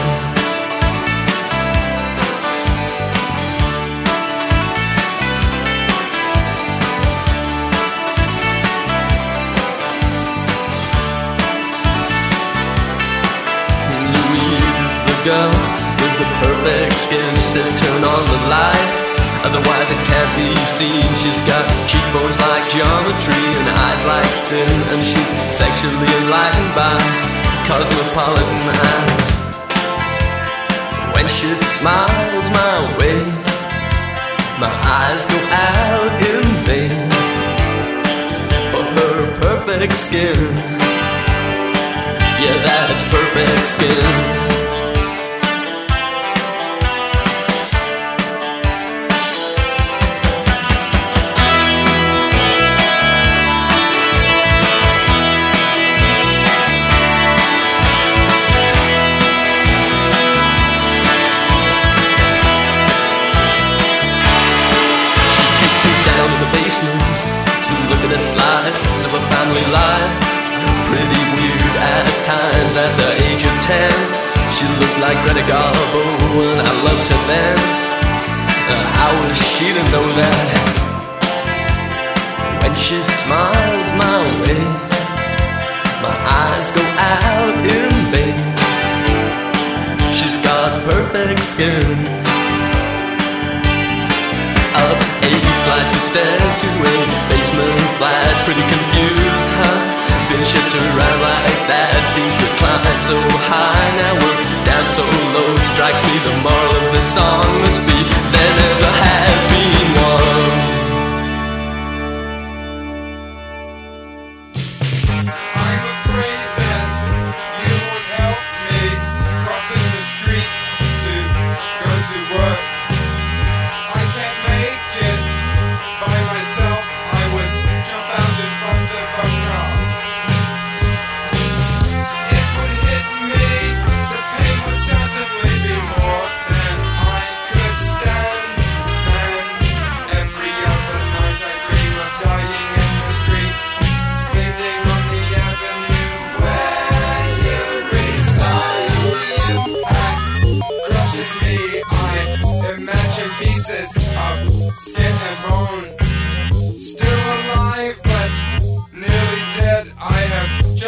F: Louise is the girl with the perfect skin. She says turn on the light, otherwise it can't be seen. She's got cheekbones like geometry and eyes like sin, and she's sexually enlightened by cosmopolitan eyes. When she smiles my way, my eyes go out in vain. For her perfect skin, yeah, that's perfect skin. Slides of a family life, pretty weird at times. At the age of 10, she looked like Greta Garbo, and I loved her then. How was she to know that? When she smiles my way, my eyes go out in vain. She's got perfect skin. Up 8 flights of stairs to a basement flat, pretty confused, huh? Been shipped around like that, seems reclined so high. Now we're down so low, strikes me the moral of the song must be there never has been one.
H: I'm afraid that you would help me crossing the street to go to work. I can't make it by myself. I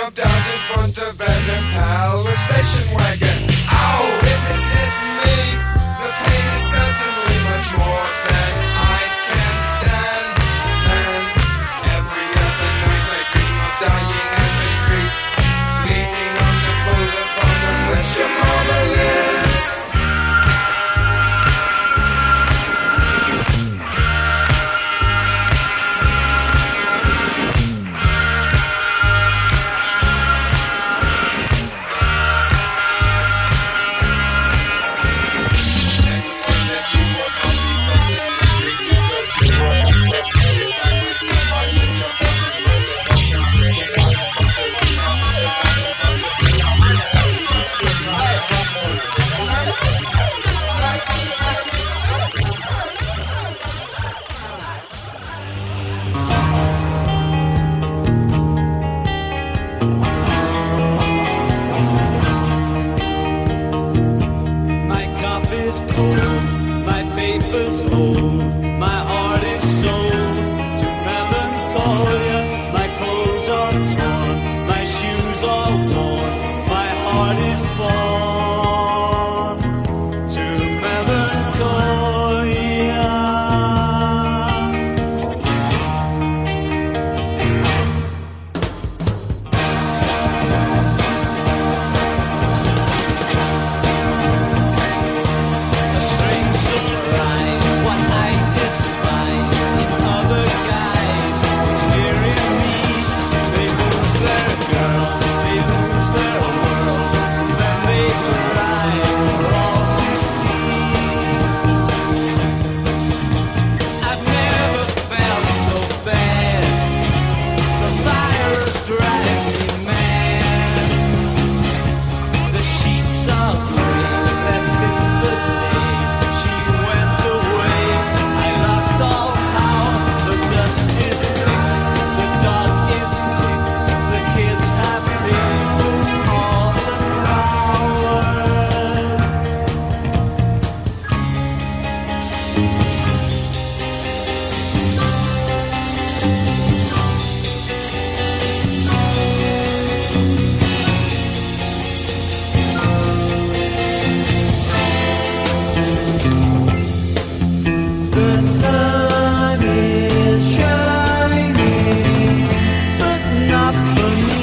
H: jumped out in front of an Impala station wagon. Ow, it is hitting me. The pain is certainly much more than I can stand. And every other night I dream of dying in the street, bleeding on the boulevard on which your mama lives.
C: My cup is cold, my paper's old, my heart is sold to melancholia. My clothes are torn, my shoes are worn, my heart is born to melancholia. A strange surprise, what I despise in other guys is hearing me. They lose their girl, they lose their world, then they cry for all to see. I've never felt so bad. The virus drives me mad. The sheets are gray, that since the day she went away, I lost all power. The dust is thick, the dog is sick, the kids have been all the flowers. The sun is shining, but not for me.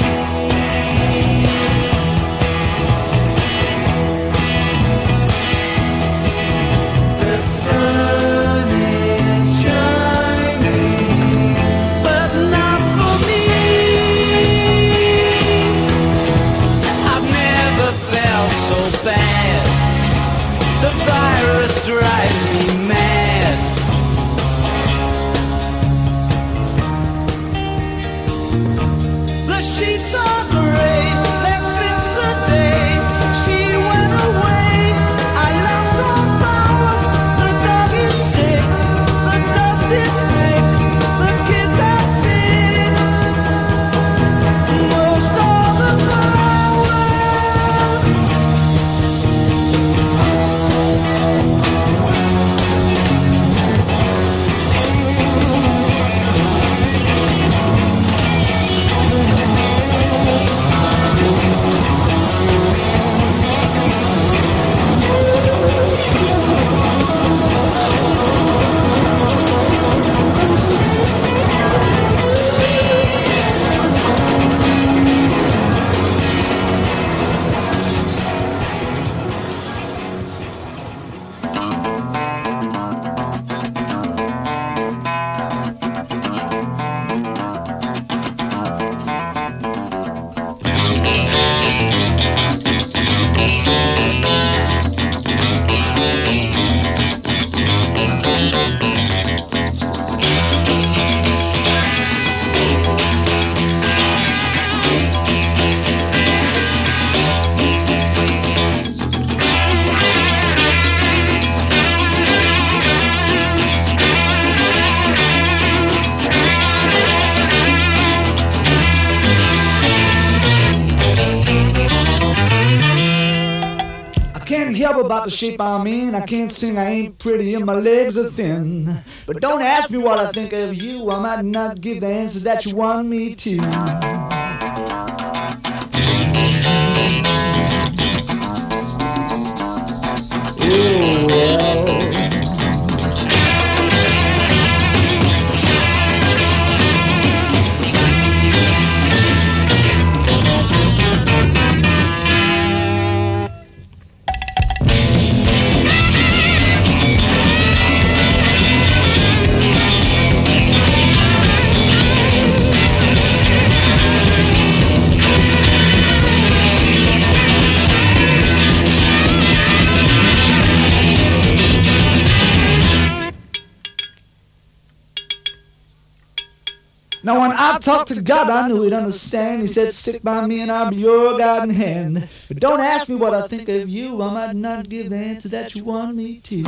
C: The sun is shining, but not for me. I've never felt so bad. The virus drives me mad. The sheets are gray, that since the day she went away, I lost all power. The dog is sick, the dust is thick, the kids have picked most all the flowers.
I: help about the shape I'm in. I can't sing, I ain't pretty, and my legs are thin. But don't ask me what I think of you. I might not give the answers that you want me to. Now when I talked to God, I knew he'd understand. He said, stick by me and I'll be your guiding hand. But don't ask me what I think of you. I might not give the answer that you want me to.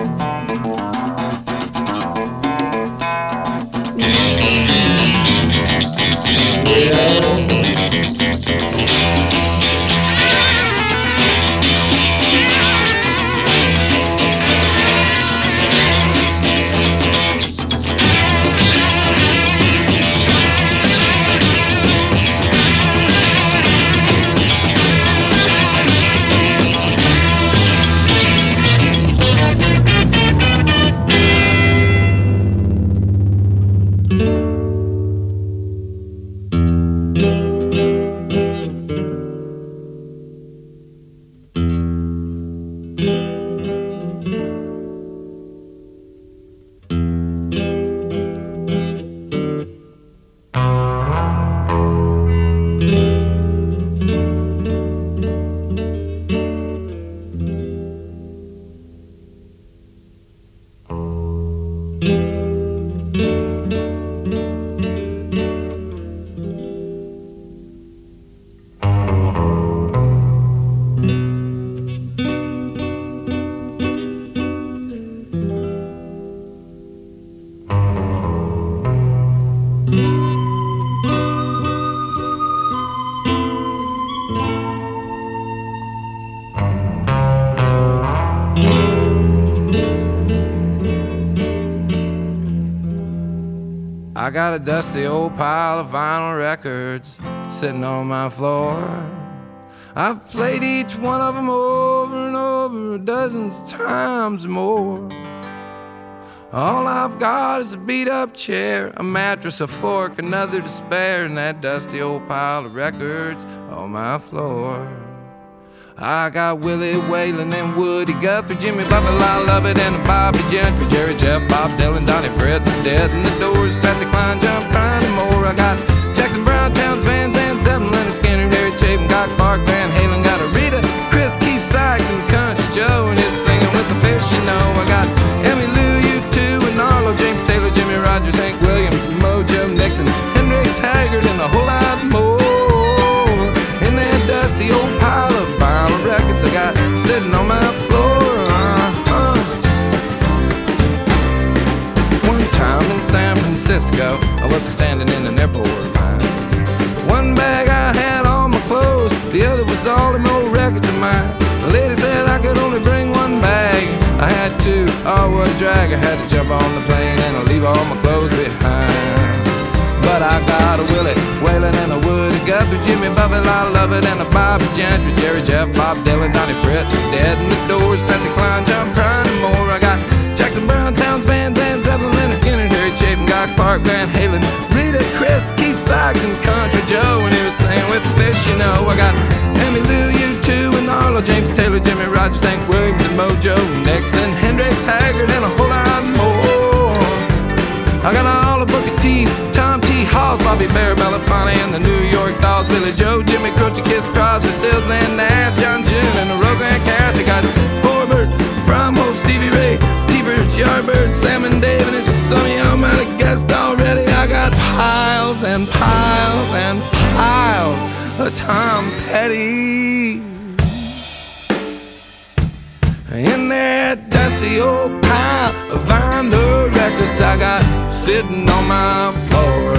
F: I got a dusty old pile of vinyl records sitting on my floor. I've played each one of them over and over dozens of times more. All I've got is a beat-up chair, a mattress, a fork, another to spare, and that dusty old pile of records on my floor. I got Willie Whalen and Woody Guthrie, Jimmy Buffett, I love it, and Bobby Gentry, Jerry Jeff, Bob Dylan, Donnie Fritz, Dead in the Doors, Patsy Cline, John Prine, and more. I got Jackson Brown, Towns, Van Zandt, Zeppelin, Leonard Skinner, Harry Chapin, got Clark, Van Halen, got Aretha, Chris, Keith Sykes, and Country Joe, and he's singing with the fish, you know. I got Emmylou, U2, and Arlo, James Taylor, Jimmy Rogers, Hank Williams, Mojo Nixon, Hendrix, Haggard, and a whole lot more. In that dusty old pile of vinyl records I got sitting on my floor. One time in San Francisco, I was standing in an airport line. One bag I had all my clothes, the other was all them old records of mine. The lady said I could only bring one bag. I had two, oh what a drag. I had to jump on the plane and I'll leave all my clothes behind. But I got a Willie Whalen and a Woody Guthrie, Jimmy Buffett, I love it, and a Bobby Gentry, Jerry Jeff, Bob Dylan, Donnie Fritz, Dead in the Doors, Patsy Cline, John Prine, and more. I got Jackson Brown, Towns, Van Zandt, Zeppelin, Leonard Skinner, Harry Chapin, got Clark, Van Halen, Rita, Chris, Keith Sykes, and Country Joe, and he was singing with the fish, you know. I got Emmylou, U2, and Arlo, James Taylor, Jimmy Rogers, Hank Williams, and Mojo Nixon, Hendrix, Haggard, and a whole lot more. I got all the Booker T's, Tom T. Halls, Bobby Bear, Belafonte, and the New York Dolls, Billy Joe, Jimmy Croce, Kiss, Crosby, Stills, and Nash, John June, and the Roseanne Cash. I got Forbert, Fromhold, Stevie Ray, T-Bird, Yardbird, Sam and Dave, and it's some of y'all might have guessed already. I got piles and piles and piles of Tom Petty. In that dusty old pile of vinyl records I got sitting on my floor.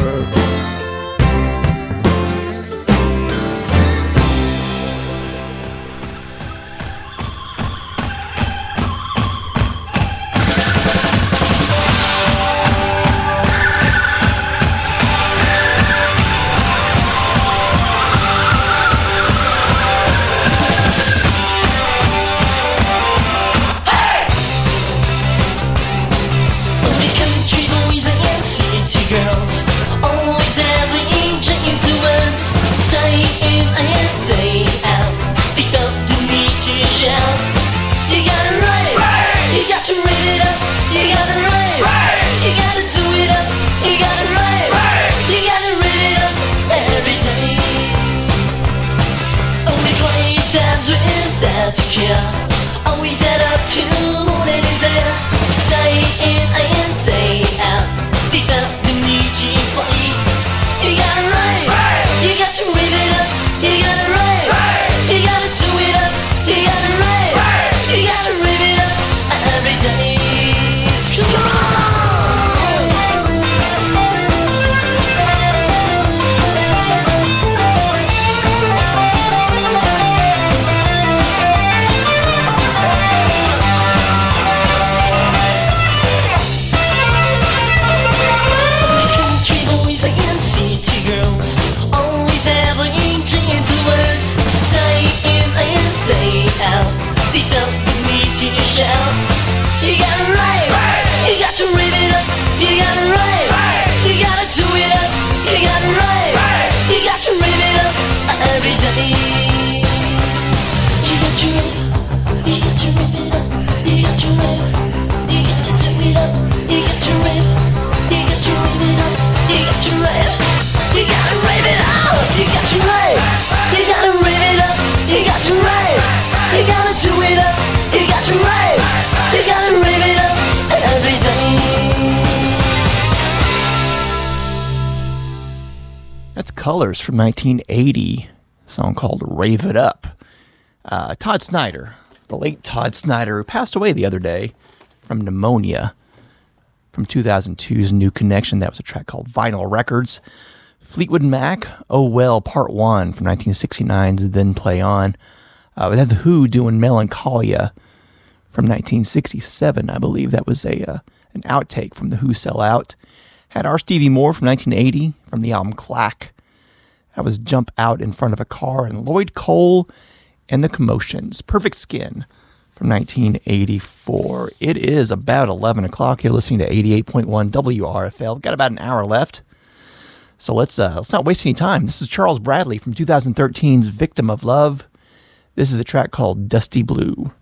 D: Colors from 1980, a song called Rave It Up. Todd Snyder, the late Todd Snyder, who passed away the other day from pneumonia, from 2002's New Connection. That was a track called Vinyl Records. Fleetwood Mac, Oh Well, Part 1 from 1969's Then Play On. We had The Who doing Melancholia from 1967, I believe. That was an outtake from The Who Sell Out. Had our Stevie Moore from 1980 from the album Clack. That was Jump Out in Front of a Car. And Lloyd Cole and the Commotions, Perfect Skin from 1984. It is about 11 o'clock. You're listening to 88.1 WRFL. We've got about an hour left. So let's not waste any time. This is Charles Bradley from 2013's Victim of Love. This is a track called Dusty Blue.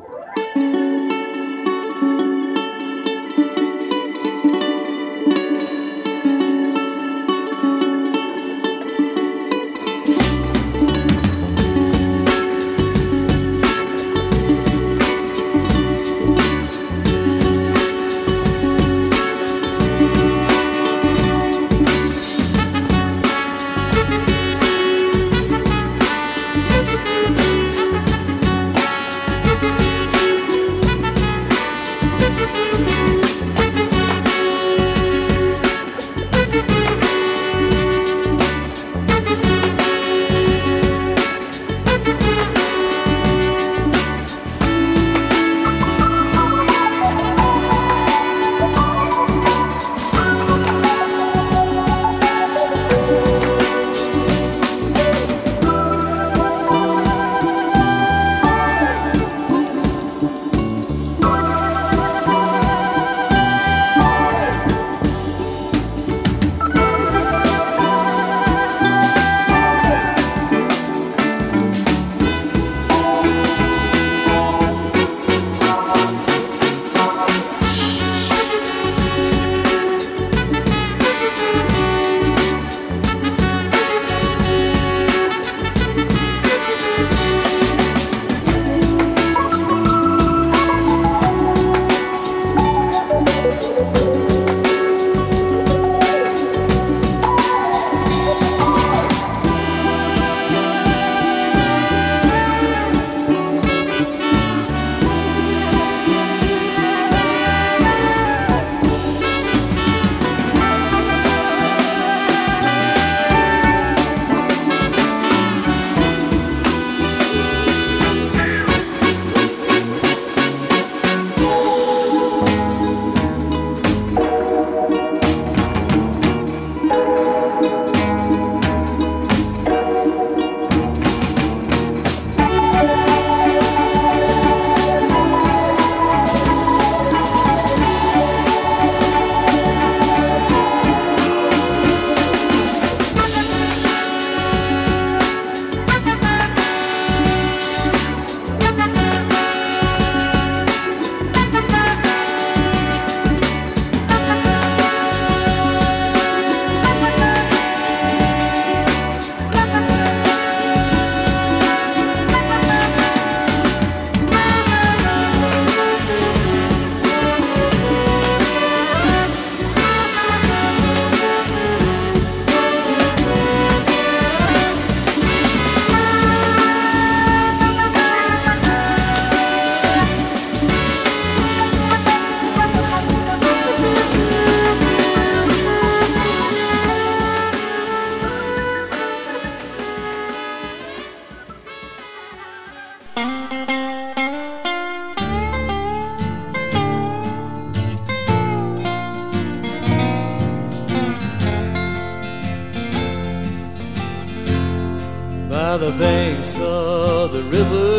C: The banks of the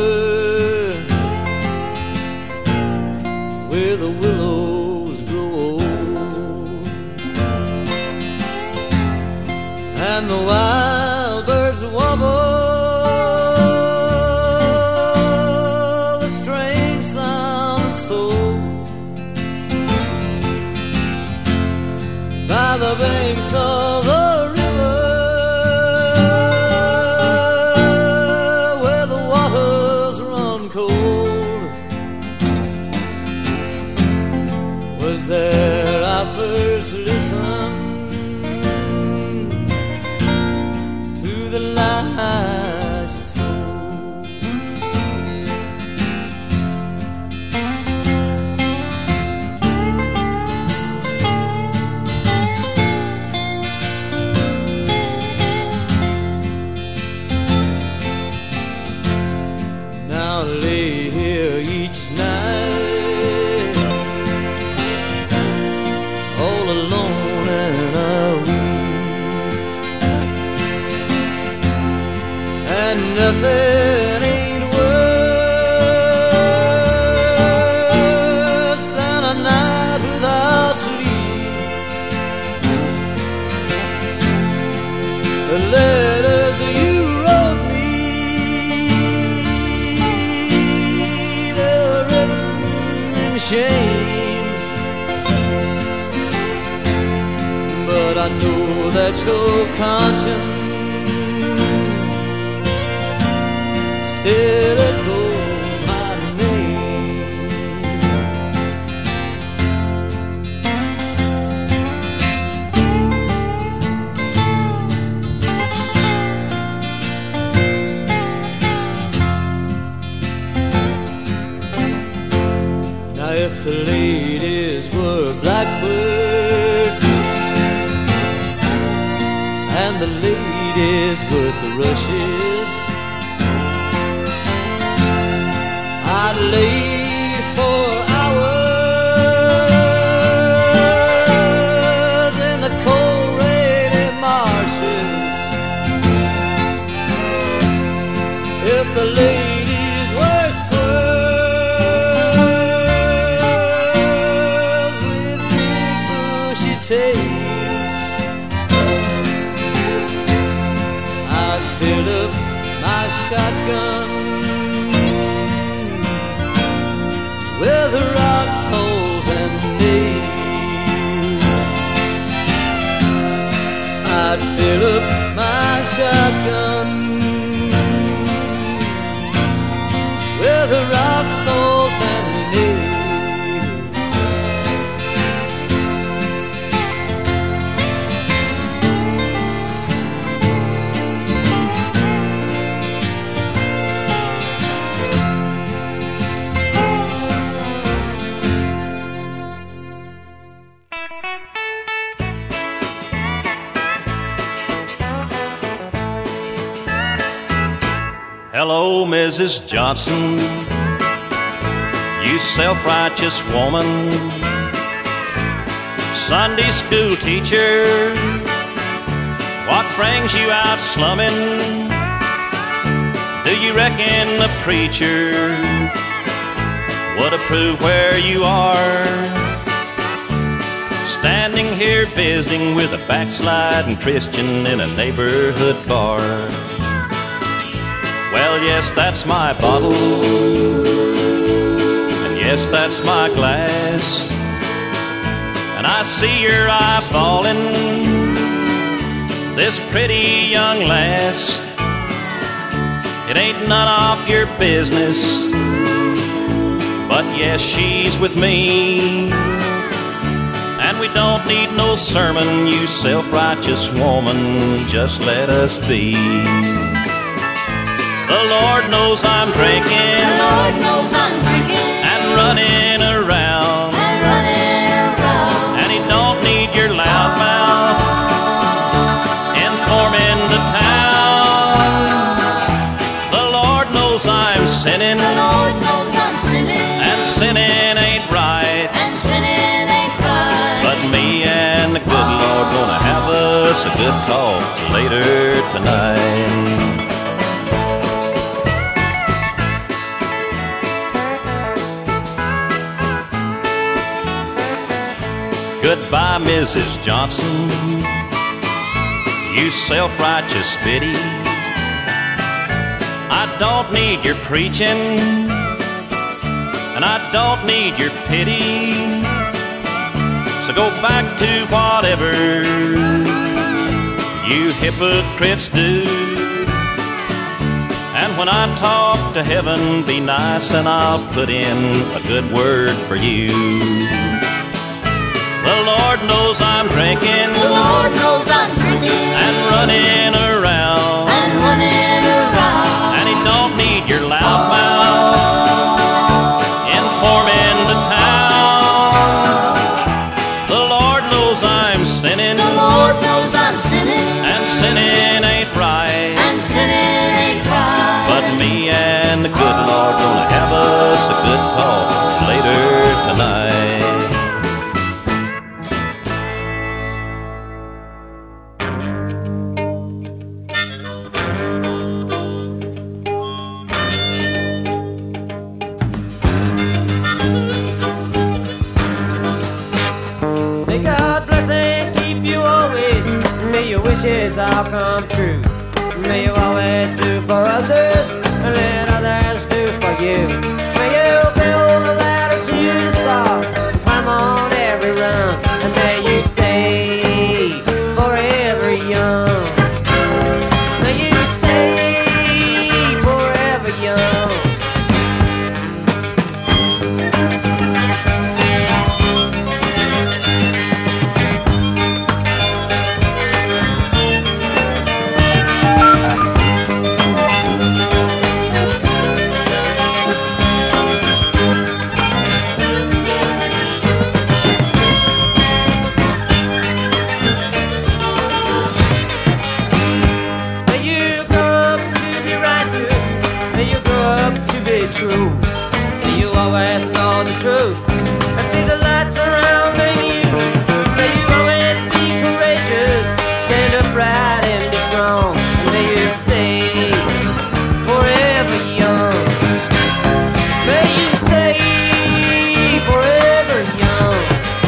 C: river where the willows grow old and the wild birds warble a strange sound and soul by the banks of the river there I first listened nothing ain't worse than a night without sleep. The letters you wrote me, they're written in shame, but I know that your conscience still echoes my name. Now if the ladies were blackbirds and the ladies were thrushes, I'd lay for hours in the cold, rainy marshes. If the ladies were squirrels with big bushy tails, I'd fill up my shotgun with rock, salt, and nails. I'd fill up my shotgun with rock, salt, and nails.
J: Hello, Mrs. Johnson, you self-righteous woman, Sunday school teacher, what brings you out slumming? Do you reckon the preacher would approve where you are? Standing here visiting with a backsliding Christian in a neighborhood bar. Well, yes, that's my bottle, and yes, that's my glass, and I see your eye falling, this pretty young lass. It ain't none of your business, but yes, she's with me, and we don't need no sermon, you self-righteous woman, just let us be. The Lord knows I'm drinking,
E: The Lord knows I'm drinking
J: and running around,
E: and running around.
J: and He don't need your loud mouth informing the town. The Lord knows I'm sinning,
E: The Lord knows I'm sinning,
J: and sinning ain't right,
E: and sinning ain't right.
J: but me and the good Lord gonna have us a good talk later tonight. Goodbye, Mrs. Johnson, you self-righteous biddy. I don't need your preaching, and I don't need your pity. So go back to whatever you hypocrites do. And when I talk to heaven, be nice and I'll put in a good word for you. The Lord knows I'm drinking,
E: The Lord knows I'm drinking
J: and running around,
E: and running around.
J: and He don't need your loud mouth informing the town. The Lord knows I'm sinning,
E: The Lord knows I'm sinning,
J: and sinning ain't right,
E: and sinning ain't right.
J: but me and the good Lord gonna have us a good talk later tonight.
K: May your wishes all come true. May you always do for others and let others do for you. May you build a ladder to the stars and climb on every rung. And may you stay forever young. May you stay forever young. True. May you always know the truth and see the light surrounding you. May you always be courageous, stand upright and be strong. And may you stay forever young. May you stay forever young.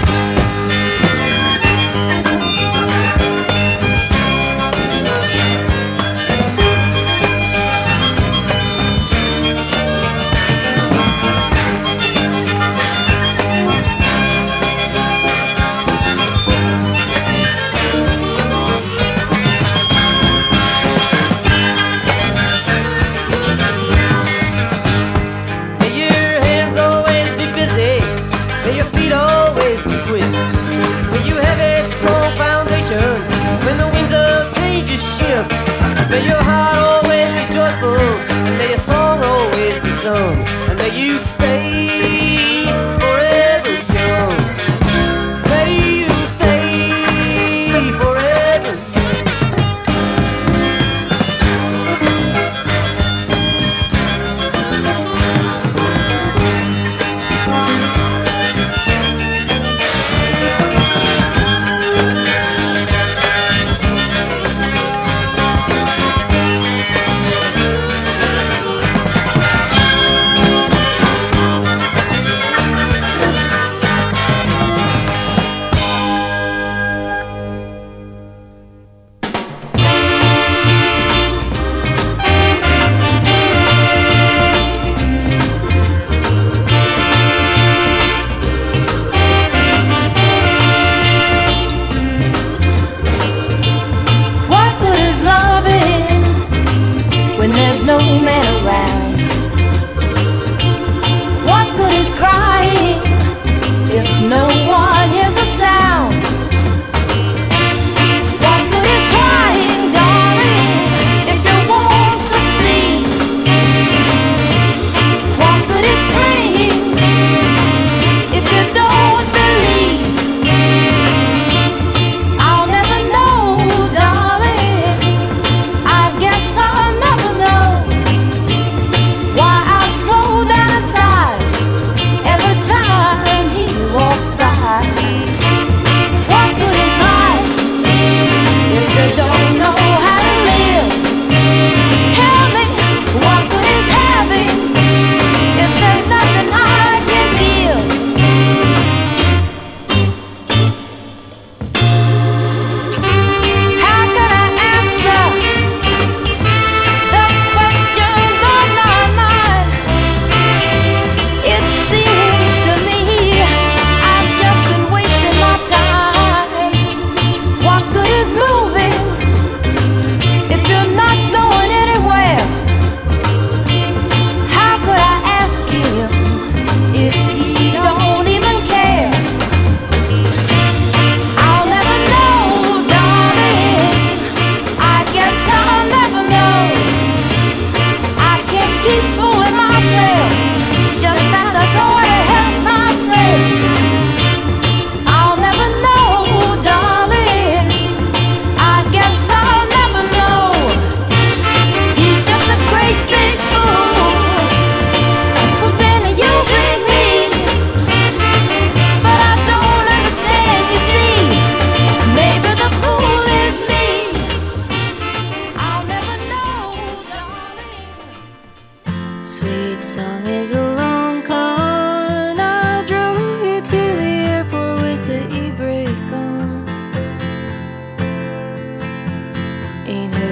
K: When the winds of change shift, may your heart always be joyful, and may your song always be sung, and may you stay forever young. May you stay forever young.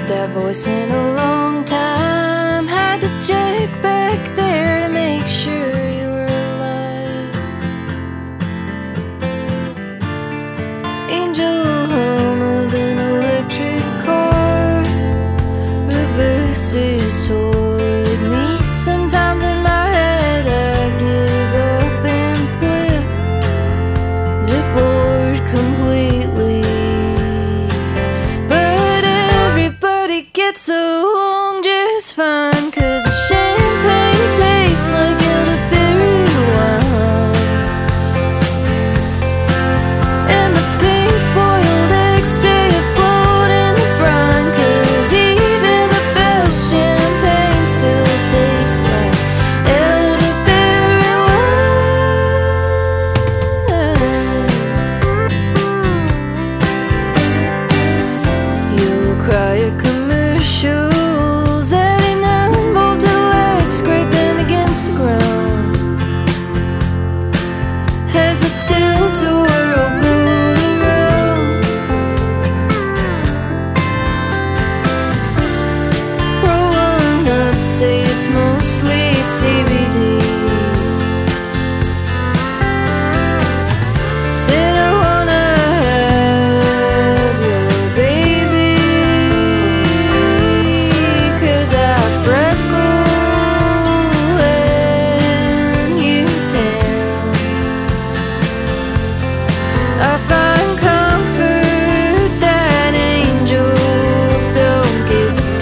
G: that voice in a long time. Had to check back there to make sure you were alive. Angel hum of an electric car reverses toward me. Sometimes in my head I give up and flip the board completely. But everybody gets along just fine, 'cause the champagne tastes like elderberry wine, and the pink-boiled eggs stay afloat in the brine, 'cause even the best champagne still tastes like elderberry wine. You'll cry at commercials, 89 bolted legs scraping against the ground as the tilt-a-whirl glued around. Roll up, say it's mostly CBD. Said I wanna have your baby, 'cause I freckle and you tan. I find comfort that angels don't give a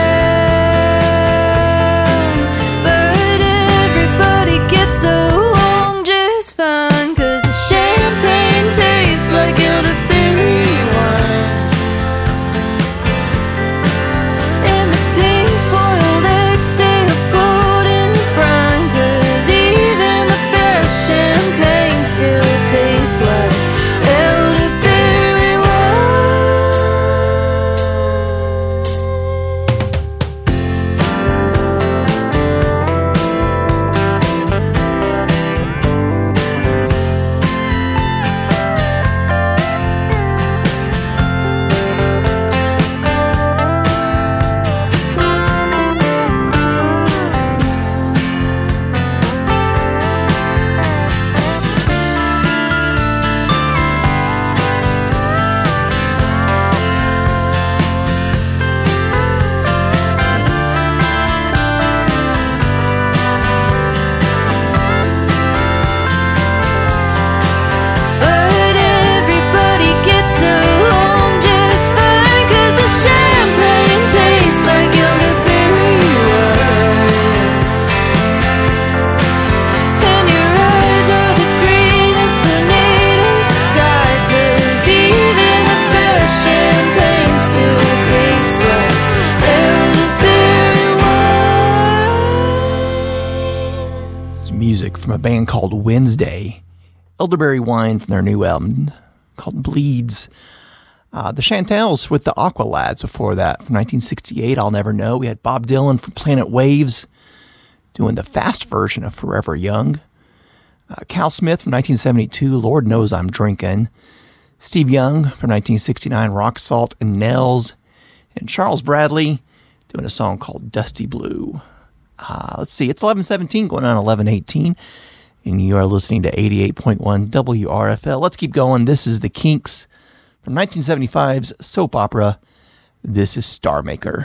G: damn. But everybody gets along just fine, 'cause the champagne tastes like elderberry wine, and the pink-boiled eggs stay afloat in the brine, 'cause even the best champagne still tastes like elderberry wine. But everybody gets along just fine, 'cause the champagne tastes like elderberry wine, and your eyes are the green of tornado sky, 'cause even the best champagne still tastes like elderberry wine.
D: It's music from a band called Wednesday. Elderberry Wine from their new album called Bleeds. The Chantels with the Aqua Lads before that from 1968, I'll Never Know. We had Bob Dylan from Planet Waves doing the fast version of Forever Young. Cal Smith from 1972, Lord Knows I'm Drinking. Steve Young from 1969, Rock Salt and Nels. And Charles Bradley doing a song called Dusty Blue. Let's see, it's 11:17 going on 11:18. And you are listening to 88.1 WRFL. Let's keep going. This is the Kinks from 1975's soap opera, This is Star Maker.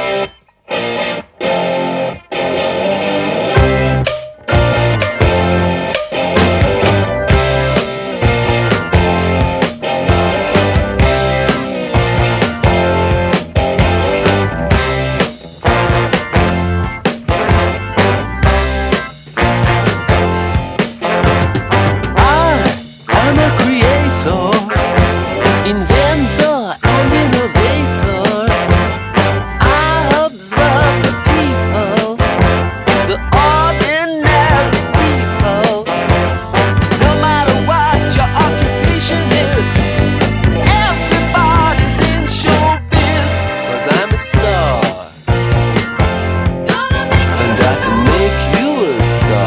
C: I'm a creator, inventor, and innovator. I observe the people, the ordinary people. No matter what your occupation is, everybody's in showbiz. 'Cause I'm a star, and I can make you a star.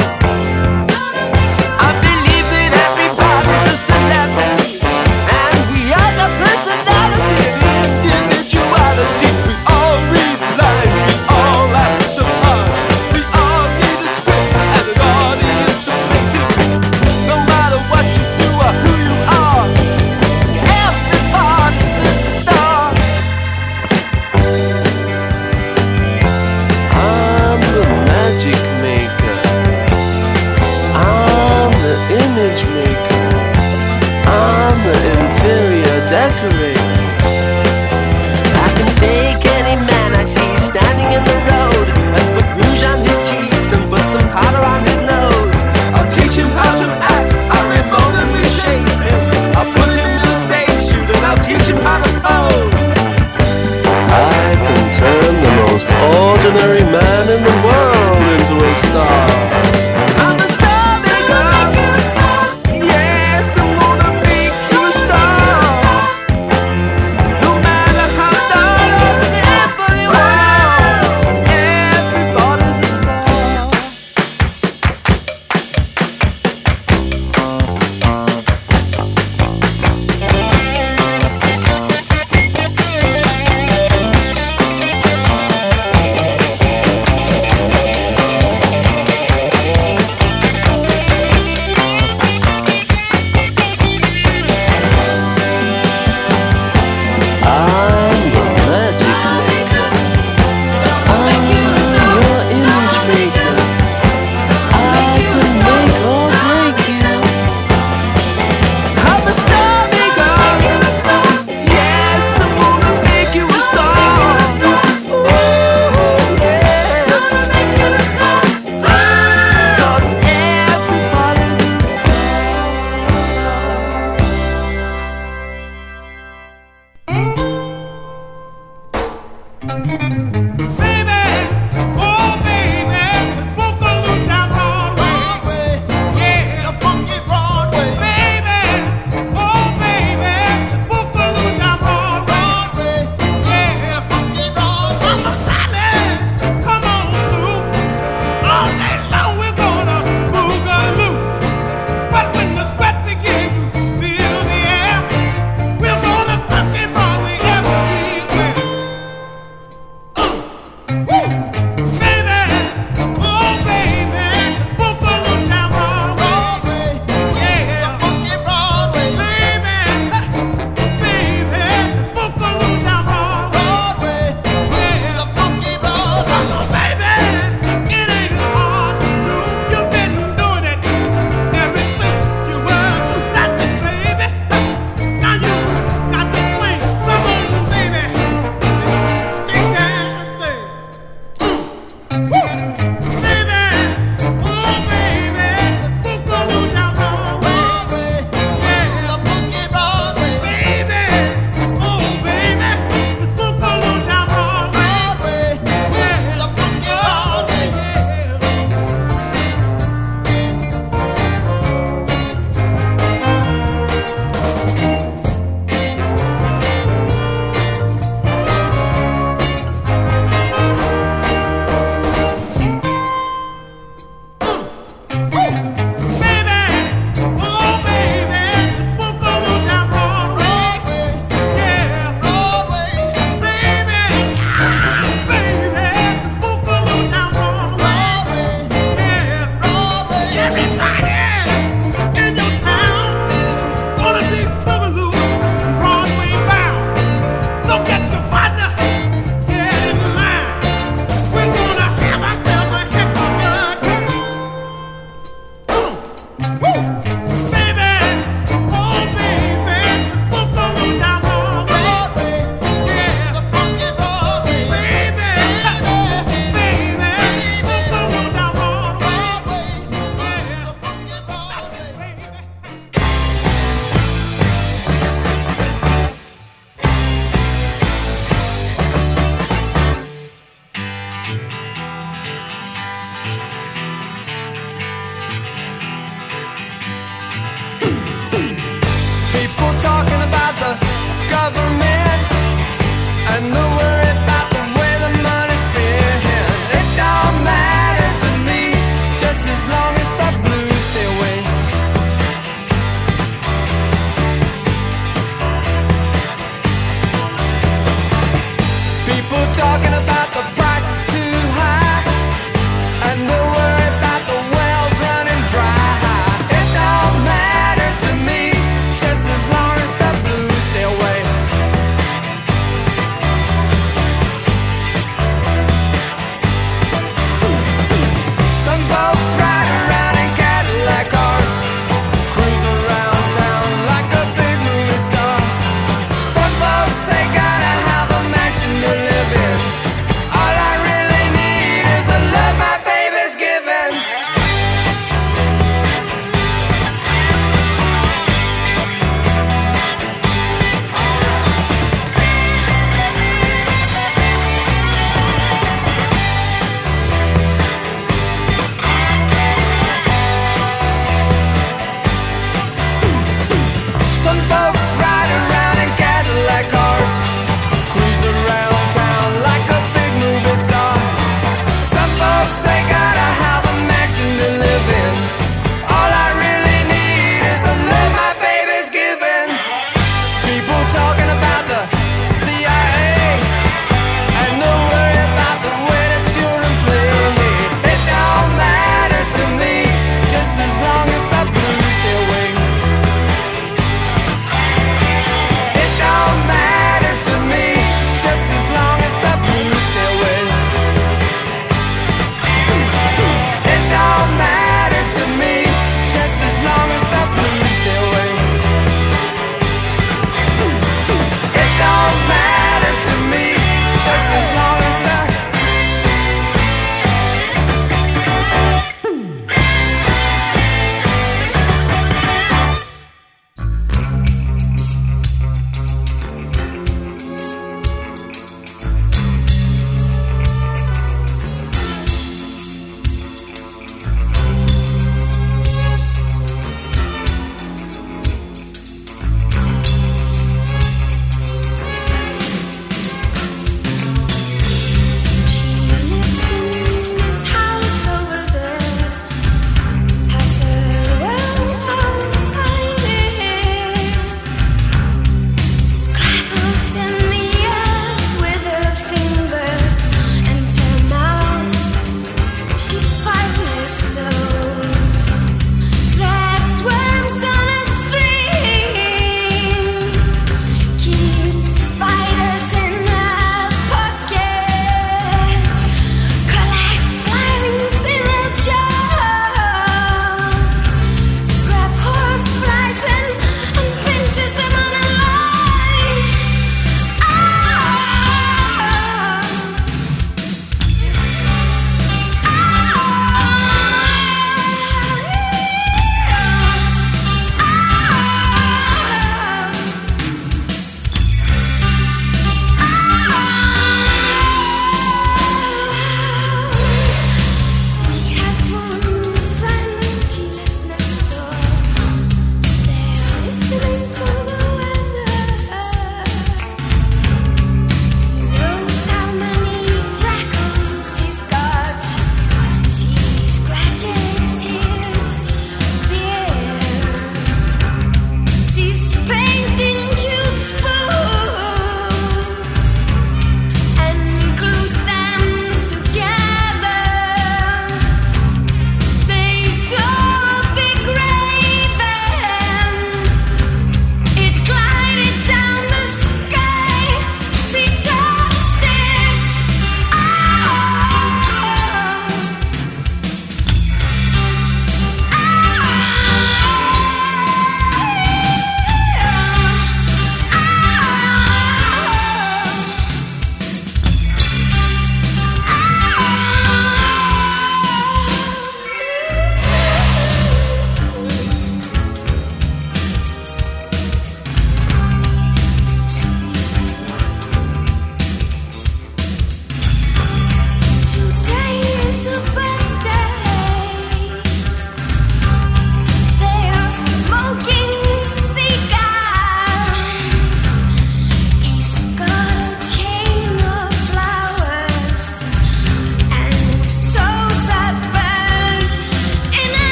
C: I believe that everybody's a celebrity, and we are the personality, the individuality. We all
F: ordinary man in the world into a star. I'm a star maker. Yes, I'm gonna make you a star. No matter how dark or simple you are, everybody's a star.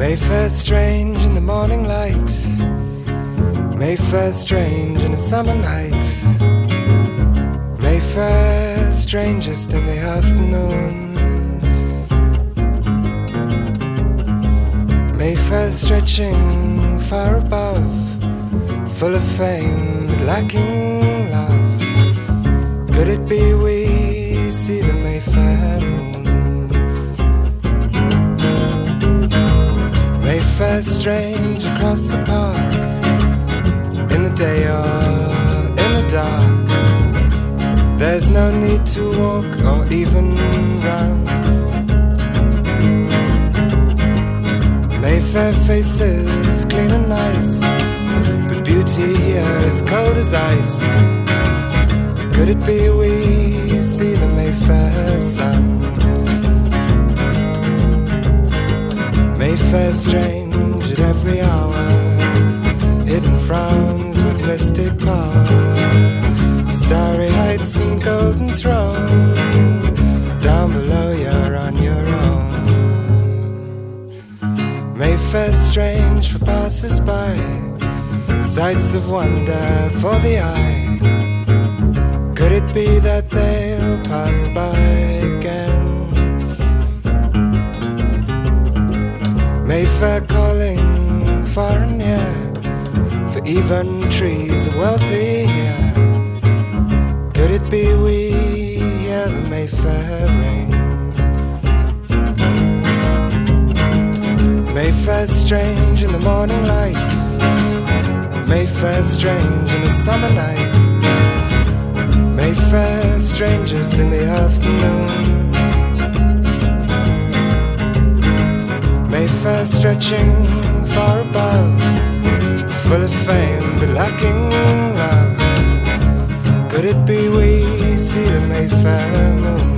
L: Mayfair strange in the morning light, Mayfair strange in a summer night, Mayfair strangest in the afternoon, Mayfair stretching far above, full of fame but lacking love. Could it be we see the Mayfair moon? Mayfair strange across the park, in the day or in the dark. There's no need to walk or even run. Mayfair faces clean and nice, but beauty here is cold as ice. Could it be we see the Mayfair sun? Mayfair strange at every hour, hidden frowns with mystic power, starry heights and golden throne. Down below you're on your own. Mayfair strange for passers-by, sights of wonder for the eye. Could it be that they'll pass by again? Mayfair calling far and near, for even trees are wealthy here. Could it be we hear the Mayfair ring? Mayfair strange in the morning lights, Mayfair strange in the summer night, Mayfair strangest in the afternoon, Mayfair stretching far above, full of fame but lacking love. Could it be we see the Mayfair moon?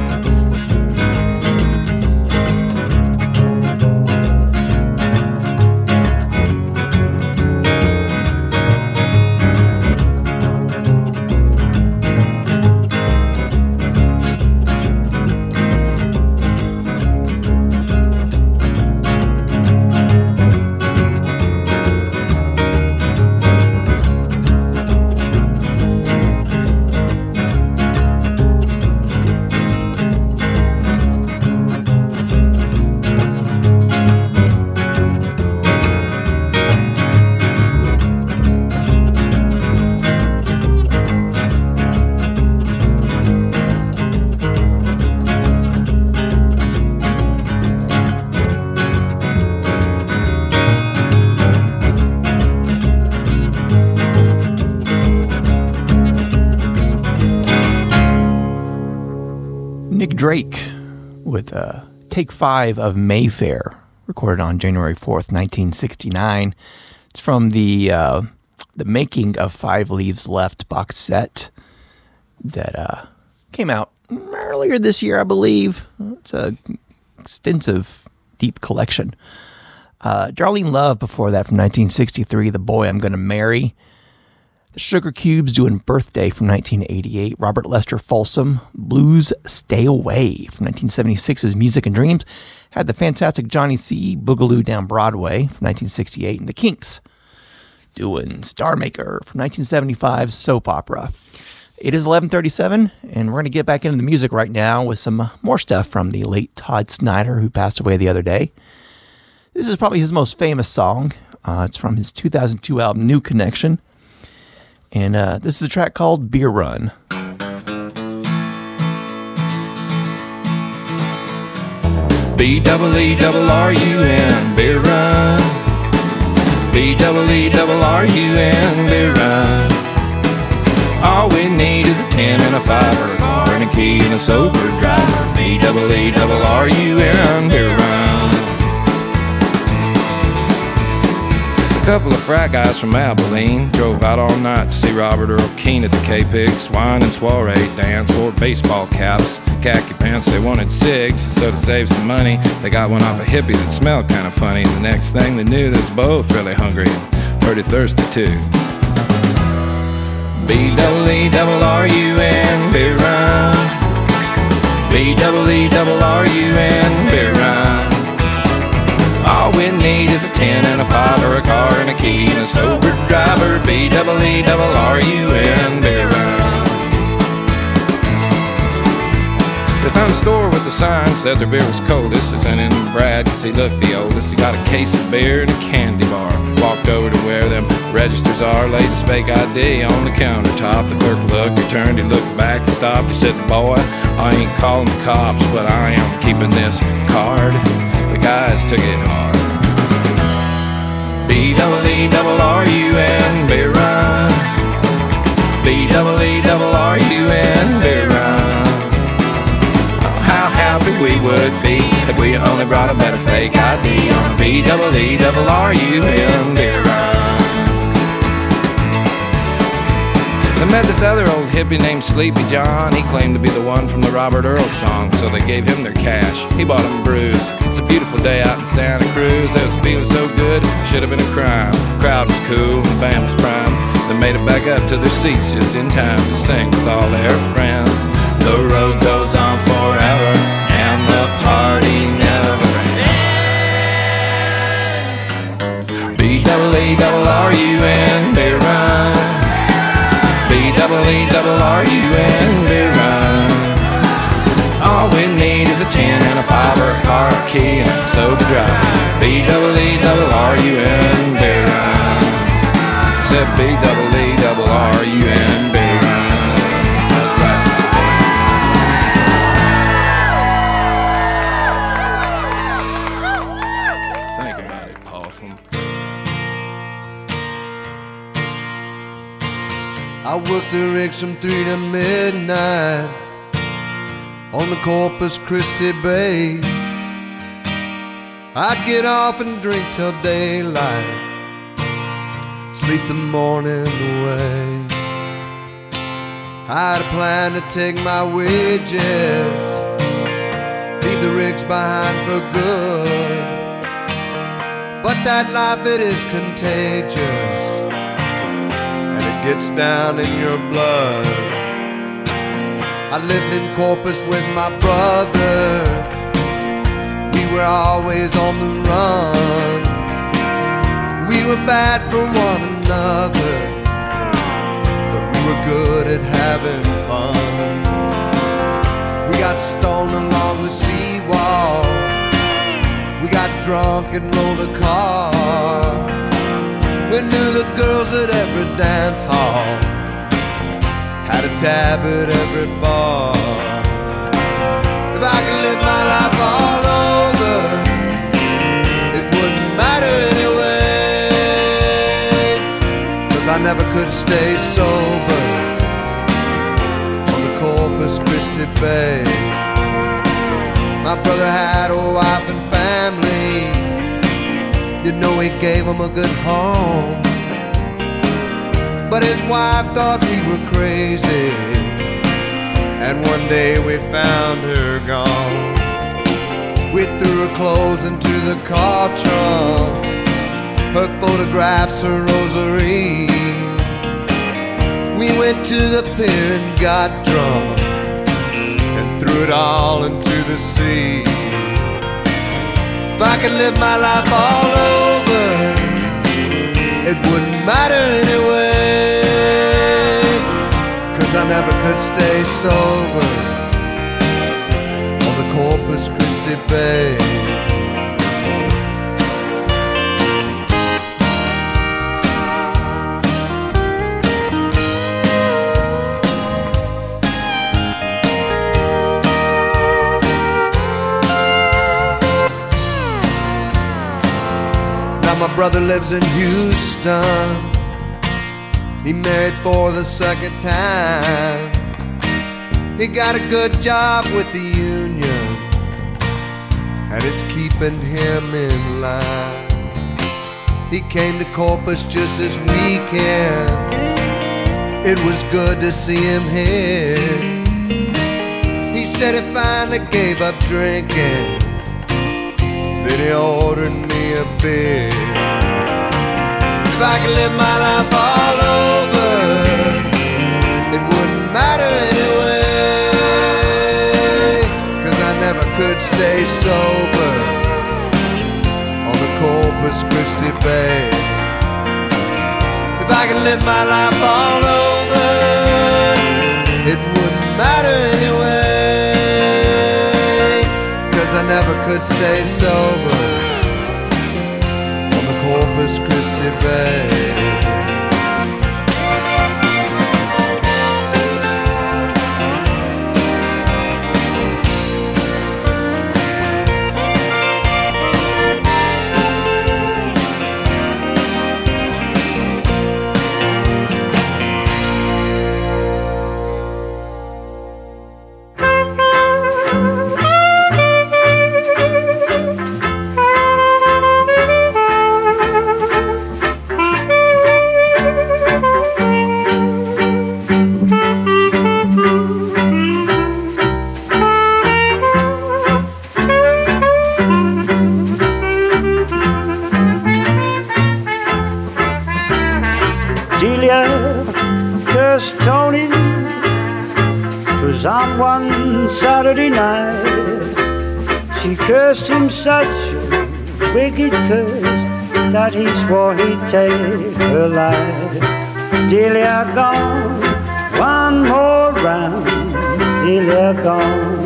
D: Drake with Take 5 of Mayfair, recorded on January 4th, 1969. It's from the Making of Five Leaves Left box set that came out earlier this year, I believe. It's an extensive, deep collection. Darlene Love before that from 1963, The Boy I'm Gonna Marry. The Sugar Cubes doing Birthday from 1988. Robert Lester Folsom, Blues Stay Away from 1976's Music and Dreams. Had the fantastic Johnny C. Boogaloo Down Broadway from 1968. And the Kinks doing Star Maker from 1975's soap opera. It is 11:37, and we're going to get back into the music right now with some more stuff from the late Todd Snider, who passed away the other day. This is probably his most famous song. It's from his 2002 album, New Connection. And this is a track called Beer Run.
F: B-double-E-double-R-U-N, Beer Run. B-double-E-double-R-U-N, Beer Run. All we need is a 10 and a 5, or a car and a key and a sober driver. B-double-E-double-R-U-N, Beer Run. A couple of frat guys from Abilene drove out all night to see Robert Earl Keen at the K-Pig Wine and Soiree dance. Wore baseball caps, khaki pants, they wanted cigs, so to save some money they got one off a hippie that smelled kind of funny. And the next thing they knew, they was both really hungry and pretty thirsty too. B-double-E-double-R-U-N, Beer Run. B-double-E-double-R-U-N, Beer Run. All we need 10 and a 5 or a car and a key and a sober driver. B-double-E-double-R-U-N, beer run. They found a store with a sign, said their beer was coldest. They sent in Brad cause he looked the oldest. He got a case of beer and a candy bar. Walked over to where them registers are, laid his fake ID on the countertop. The clerk looked, he turned, he looked back, he stopped. He said, boy, I ain't calling the cops, but I am keeping this card. The guys took it hard. B-double-E-double-R-U-N, beer run. B-double-E-double-R-U-N, beer run. How happy we would be if we only brought a better fake ID on a B-double-E-double-R-U-N, beer run. They met this other old hippie named Sleepy John. He claimed to be the one from the Robert Earl song, so they gave him their cash. He bought them a bruise. It's a beautiful day out in Santa Cruz. They was feeling so good, should have been a crime. The crowd was cool, the band was prime. They made it back up to their seats just in time to sing with all their friends. The road goes on forever, and the party never ends. B-double-E-double-R-U-N, beer run. B-double-E-double-R-U-N, beer run. All we need is a 10 and a 5 or a car key and a sober drive. B-double-E-double-R-U-N, beer run. Said B-double-E-double-R-U-N, beer run.
M: I worked the rigs from 3 to midnight on the Corpus Christi Bay. I'd get off and drink till daylight, sleep the morning away. I had a plan to take my wages, leave the rigs behind for good. But that life, it is contagious, gets down in your blood. I lived in Corpus with my brother. We were always on the run. We were bad for one another, but we were good at having fun. We got stoned along the seawall. We got drunk and rolled a car. We knew the girls at every dance hall, had a tab at every bar. If I could live my life all over, it wouldn't matter anyway, 'cause I never could stay sober on the Corpus Christi Bay. My brother had a wife and family, you know he gave him a good home, but his wife thought we were crazy, and one day we found her gone. We threw her clothes into the car trunk, her photographs, her rosary. We went to the pier and got drunk, and threw it all into the sea. If I could live my life all over, it wouldn't matter anyway, 'cause I never could stay sober on the Corpus Christi Bay. My brother lives in Houston. He married for the second time. He got a good job with the union, and it's keeping him in line. He came to Corpus just this weekend. It was good to see him here. He said he finally gave up drinking, then he ordered me a beer. If I could live my life all over, it wouldn't matter anyway, 'cause I never could stay sober on the Corpus Christi babe. If I could live my life all over, it wouldn't matter anyway, 'cause I never could stay sober on the Corpus Christi Bay.
N: Delia cursed Tony. 'Twas on one Saturday night. She cursed him such a wicked curse that he swore he'd take her life. Delia gone, one more round. Delia gone.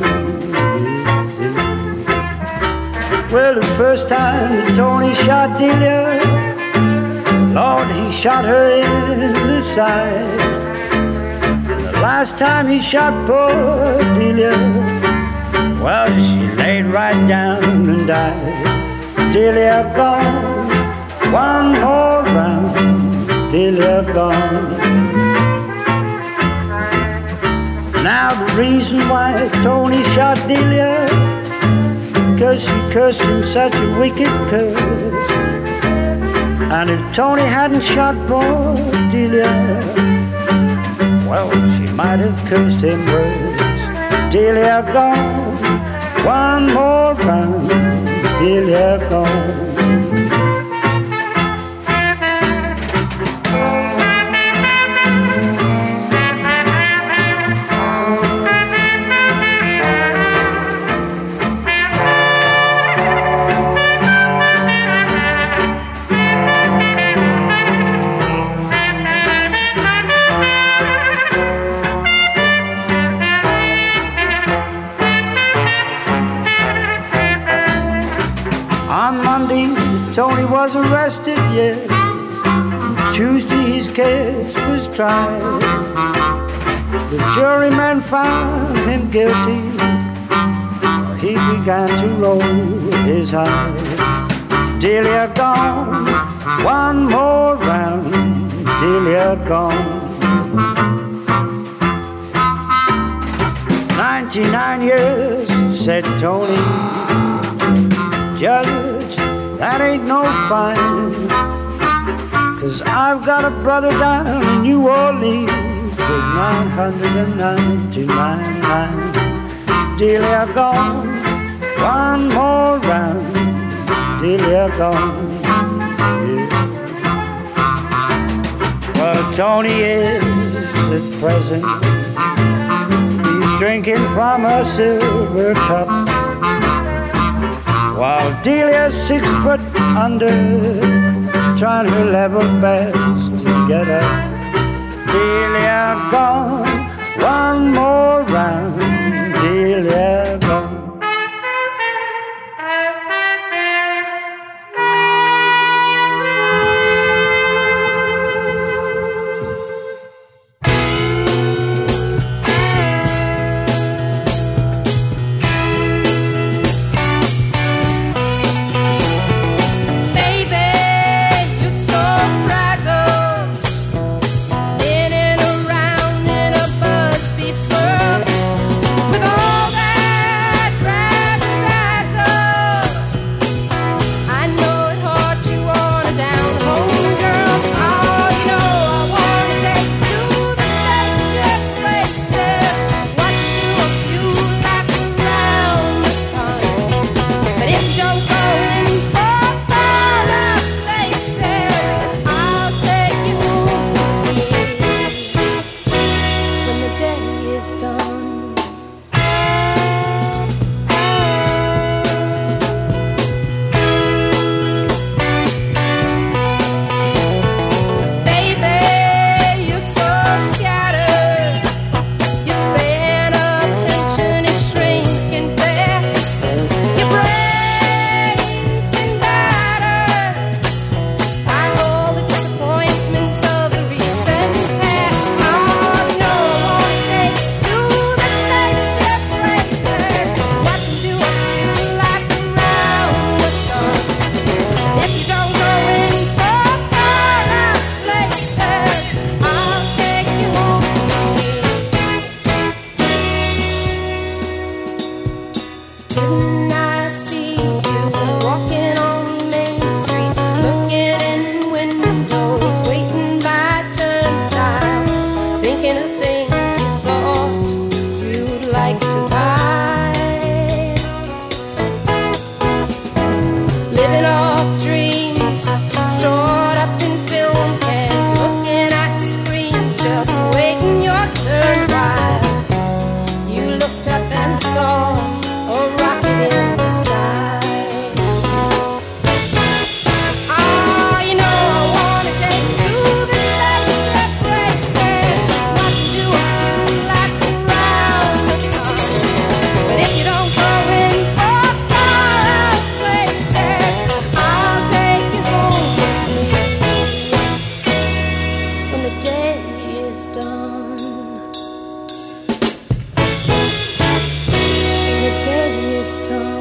N: Well, the first time that Tony shot Delia, Lord, he shot her in the side. The last time he shot poor Delia, well, she laid right down and died. Delia gone, one more round. Delia gone. Now the reason why Tony shot Delia, 'cause she cursed him such a wicked curse. And if Tony hadn't shot poor Delia, well, she might have cursed him worse. Delia gone, one more round. Delia gone. On Monday, Tony was arrested, yes. Tuesday, his case was tried. The juryman found him guilty. He began to roll his eyes. Delia gone, one more round. Delia gone. 99 years, said Tony. Judge, that ain't no fine, 'cause I've got a brother down in New Orleans with 999. Delia gone, one more round. Delia gone. Well, Tony is at present, he's drinking from a silver cup, while Delia's 6 foot under, trying her level best to get up. Delia gone, one more round. Delia gone.
E: Spinning around
G: is done, and the dead is done.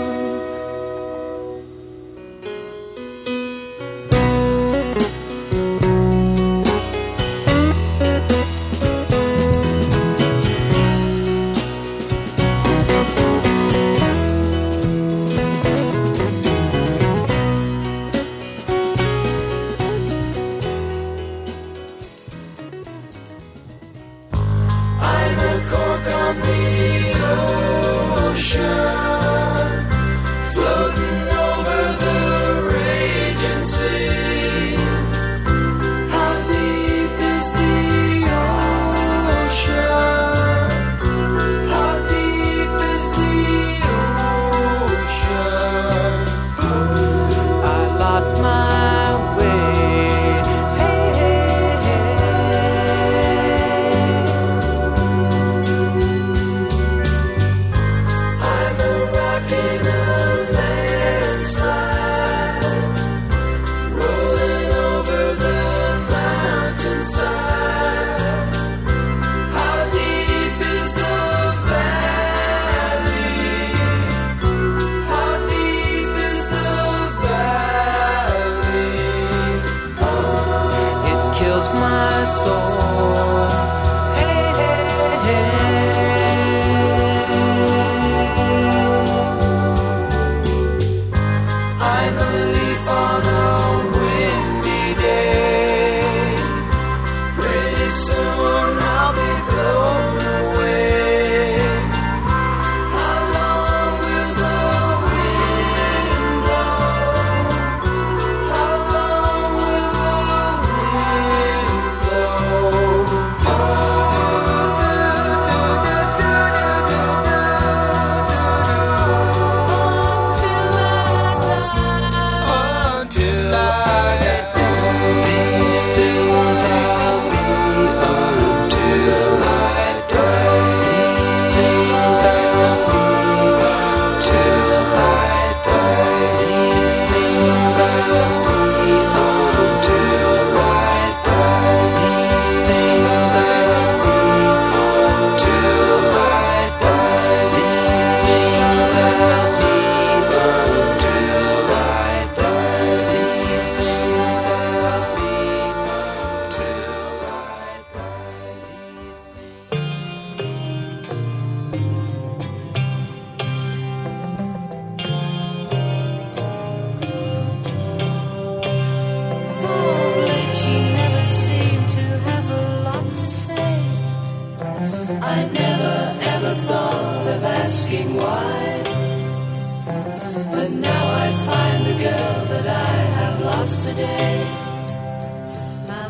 C: I'm a cork on the ocean, floating over the raging sea. How deep is the ocean? How deep is the ocean? I lost my way. I'm a rock in a landslide, rolling over the mountainside. How deep is the valley? How deep is the valley? Oh, it kills my soul. Hey, hey, hey. I'm a leaf on a windy day. Pretty soon I'll be blown away. How long will the wind blow? How long will the wind until I die. These things I'll be until I die. These things I'll be until I die. These things I'll be until I die. These things I'll be until I die. These things I'll be until I die. These things I'll be until I
E: Late you never seem to have a lot to say. I never ever thought of asking why, but now I find the girl that I have lost today. My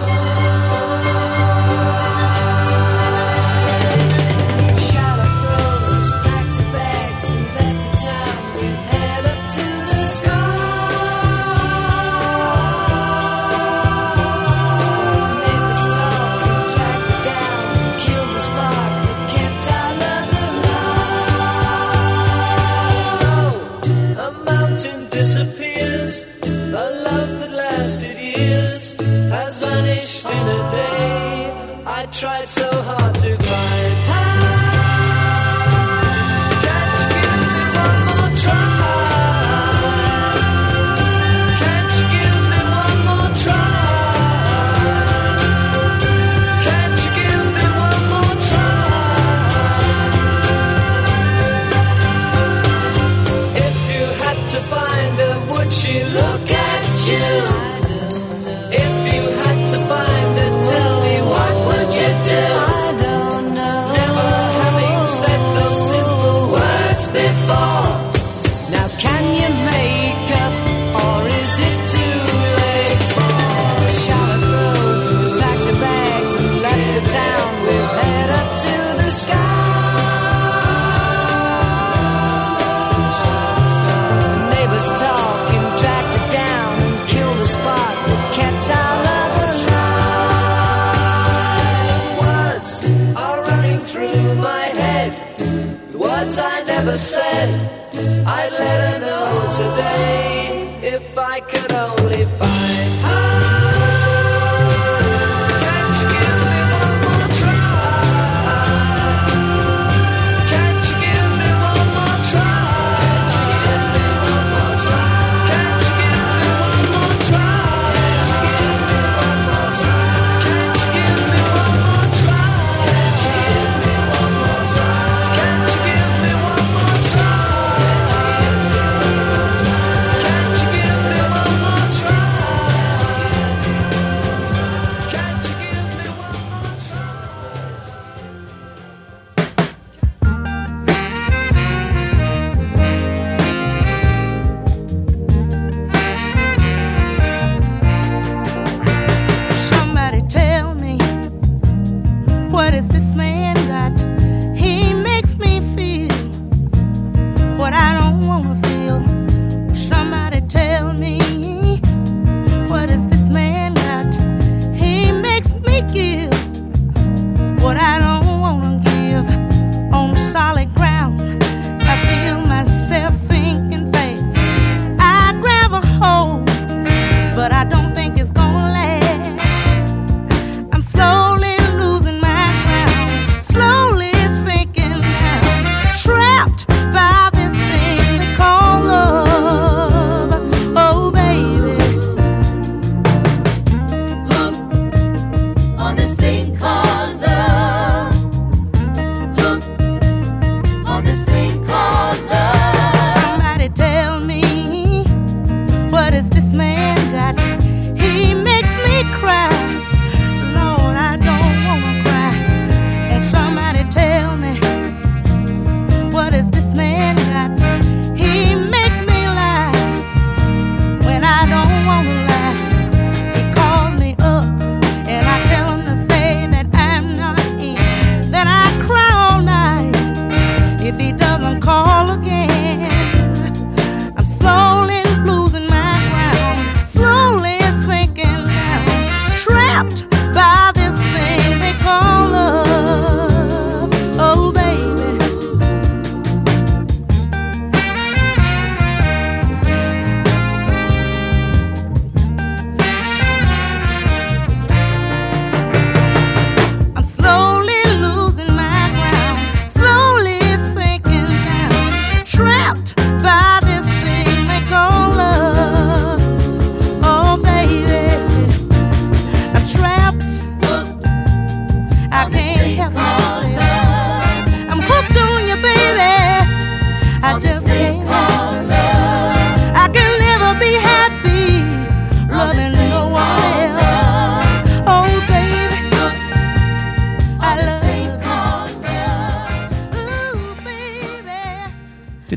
E: mind. Charlotte Rose packed her bags and left the town. We head up to the sky. Neighbors talk and track her down and kill the spark that kept our love alive.
C: A mountain disappears, a love that lasted years has vanished in a day. I tried so hard to find. Can't you give me one more try? Can't you give me one more try? Can't you give me one more try? If you had to find her, would she look at you? If you had to find her, tell me what would you do?
E: I don't know.
C: Never having said those simple words before.
E: Now can you make up, or is it too late? Charlotte Rose just packed her bags and left the town. We'll head up to the sky. Neighbors talk and track her down and kill the spark that kept our love alive.
C: Words are running through my head, the words I never said. I'd let her know today if I could only find her. Can't you give me one more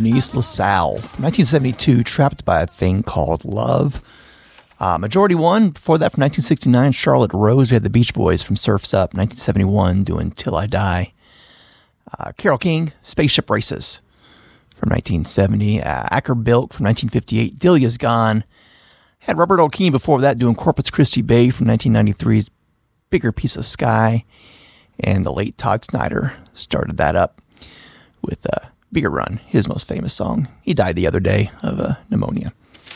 D: Denise LaSalle. From 1972, Trapped by a Thing Called Love. Majority One. Before that, from 1969, Charlotte Rose. We had the Beach Boys from Surf's Up. 1971, doing Till I Die. Carole King, Spaceship Races. From 1970. Acker Bilk from 1958. Delia's Gone. Had Robert O'Keefe before that doing Corpus Christi Bay from 1993's Bigger Piece of Sky. And the late Todd Snyder started that up with Bigger Run, his most famous song. He died the other day of pneumonia.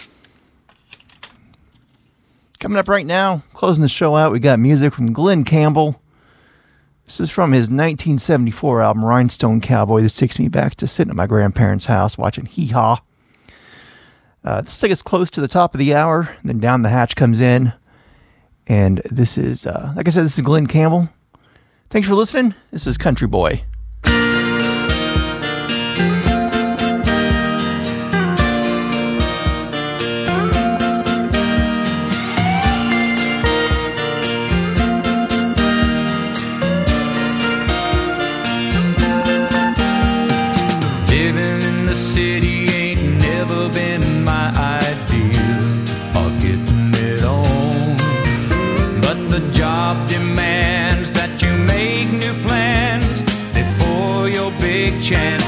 D: Coming up right now, closing the show out, we got music from Glenn Campbell. This is from his 1974 album, Rhinestone Cowboy. This takes me back to sitting at my grandparents' house watching Hee Haw. This takes us close to the top of the hour, and then Down the Hatch comes in. And this is, like I said, this is Glenn Campbell. Thanks for listening. This is Country Boy.
O: Living in the city ain't never been my ideal of getting it on, but the job demands that you make new plans before your big chance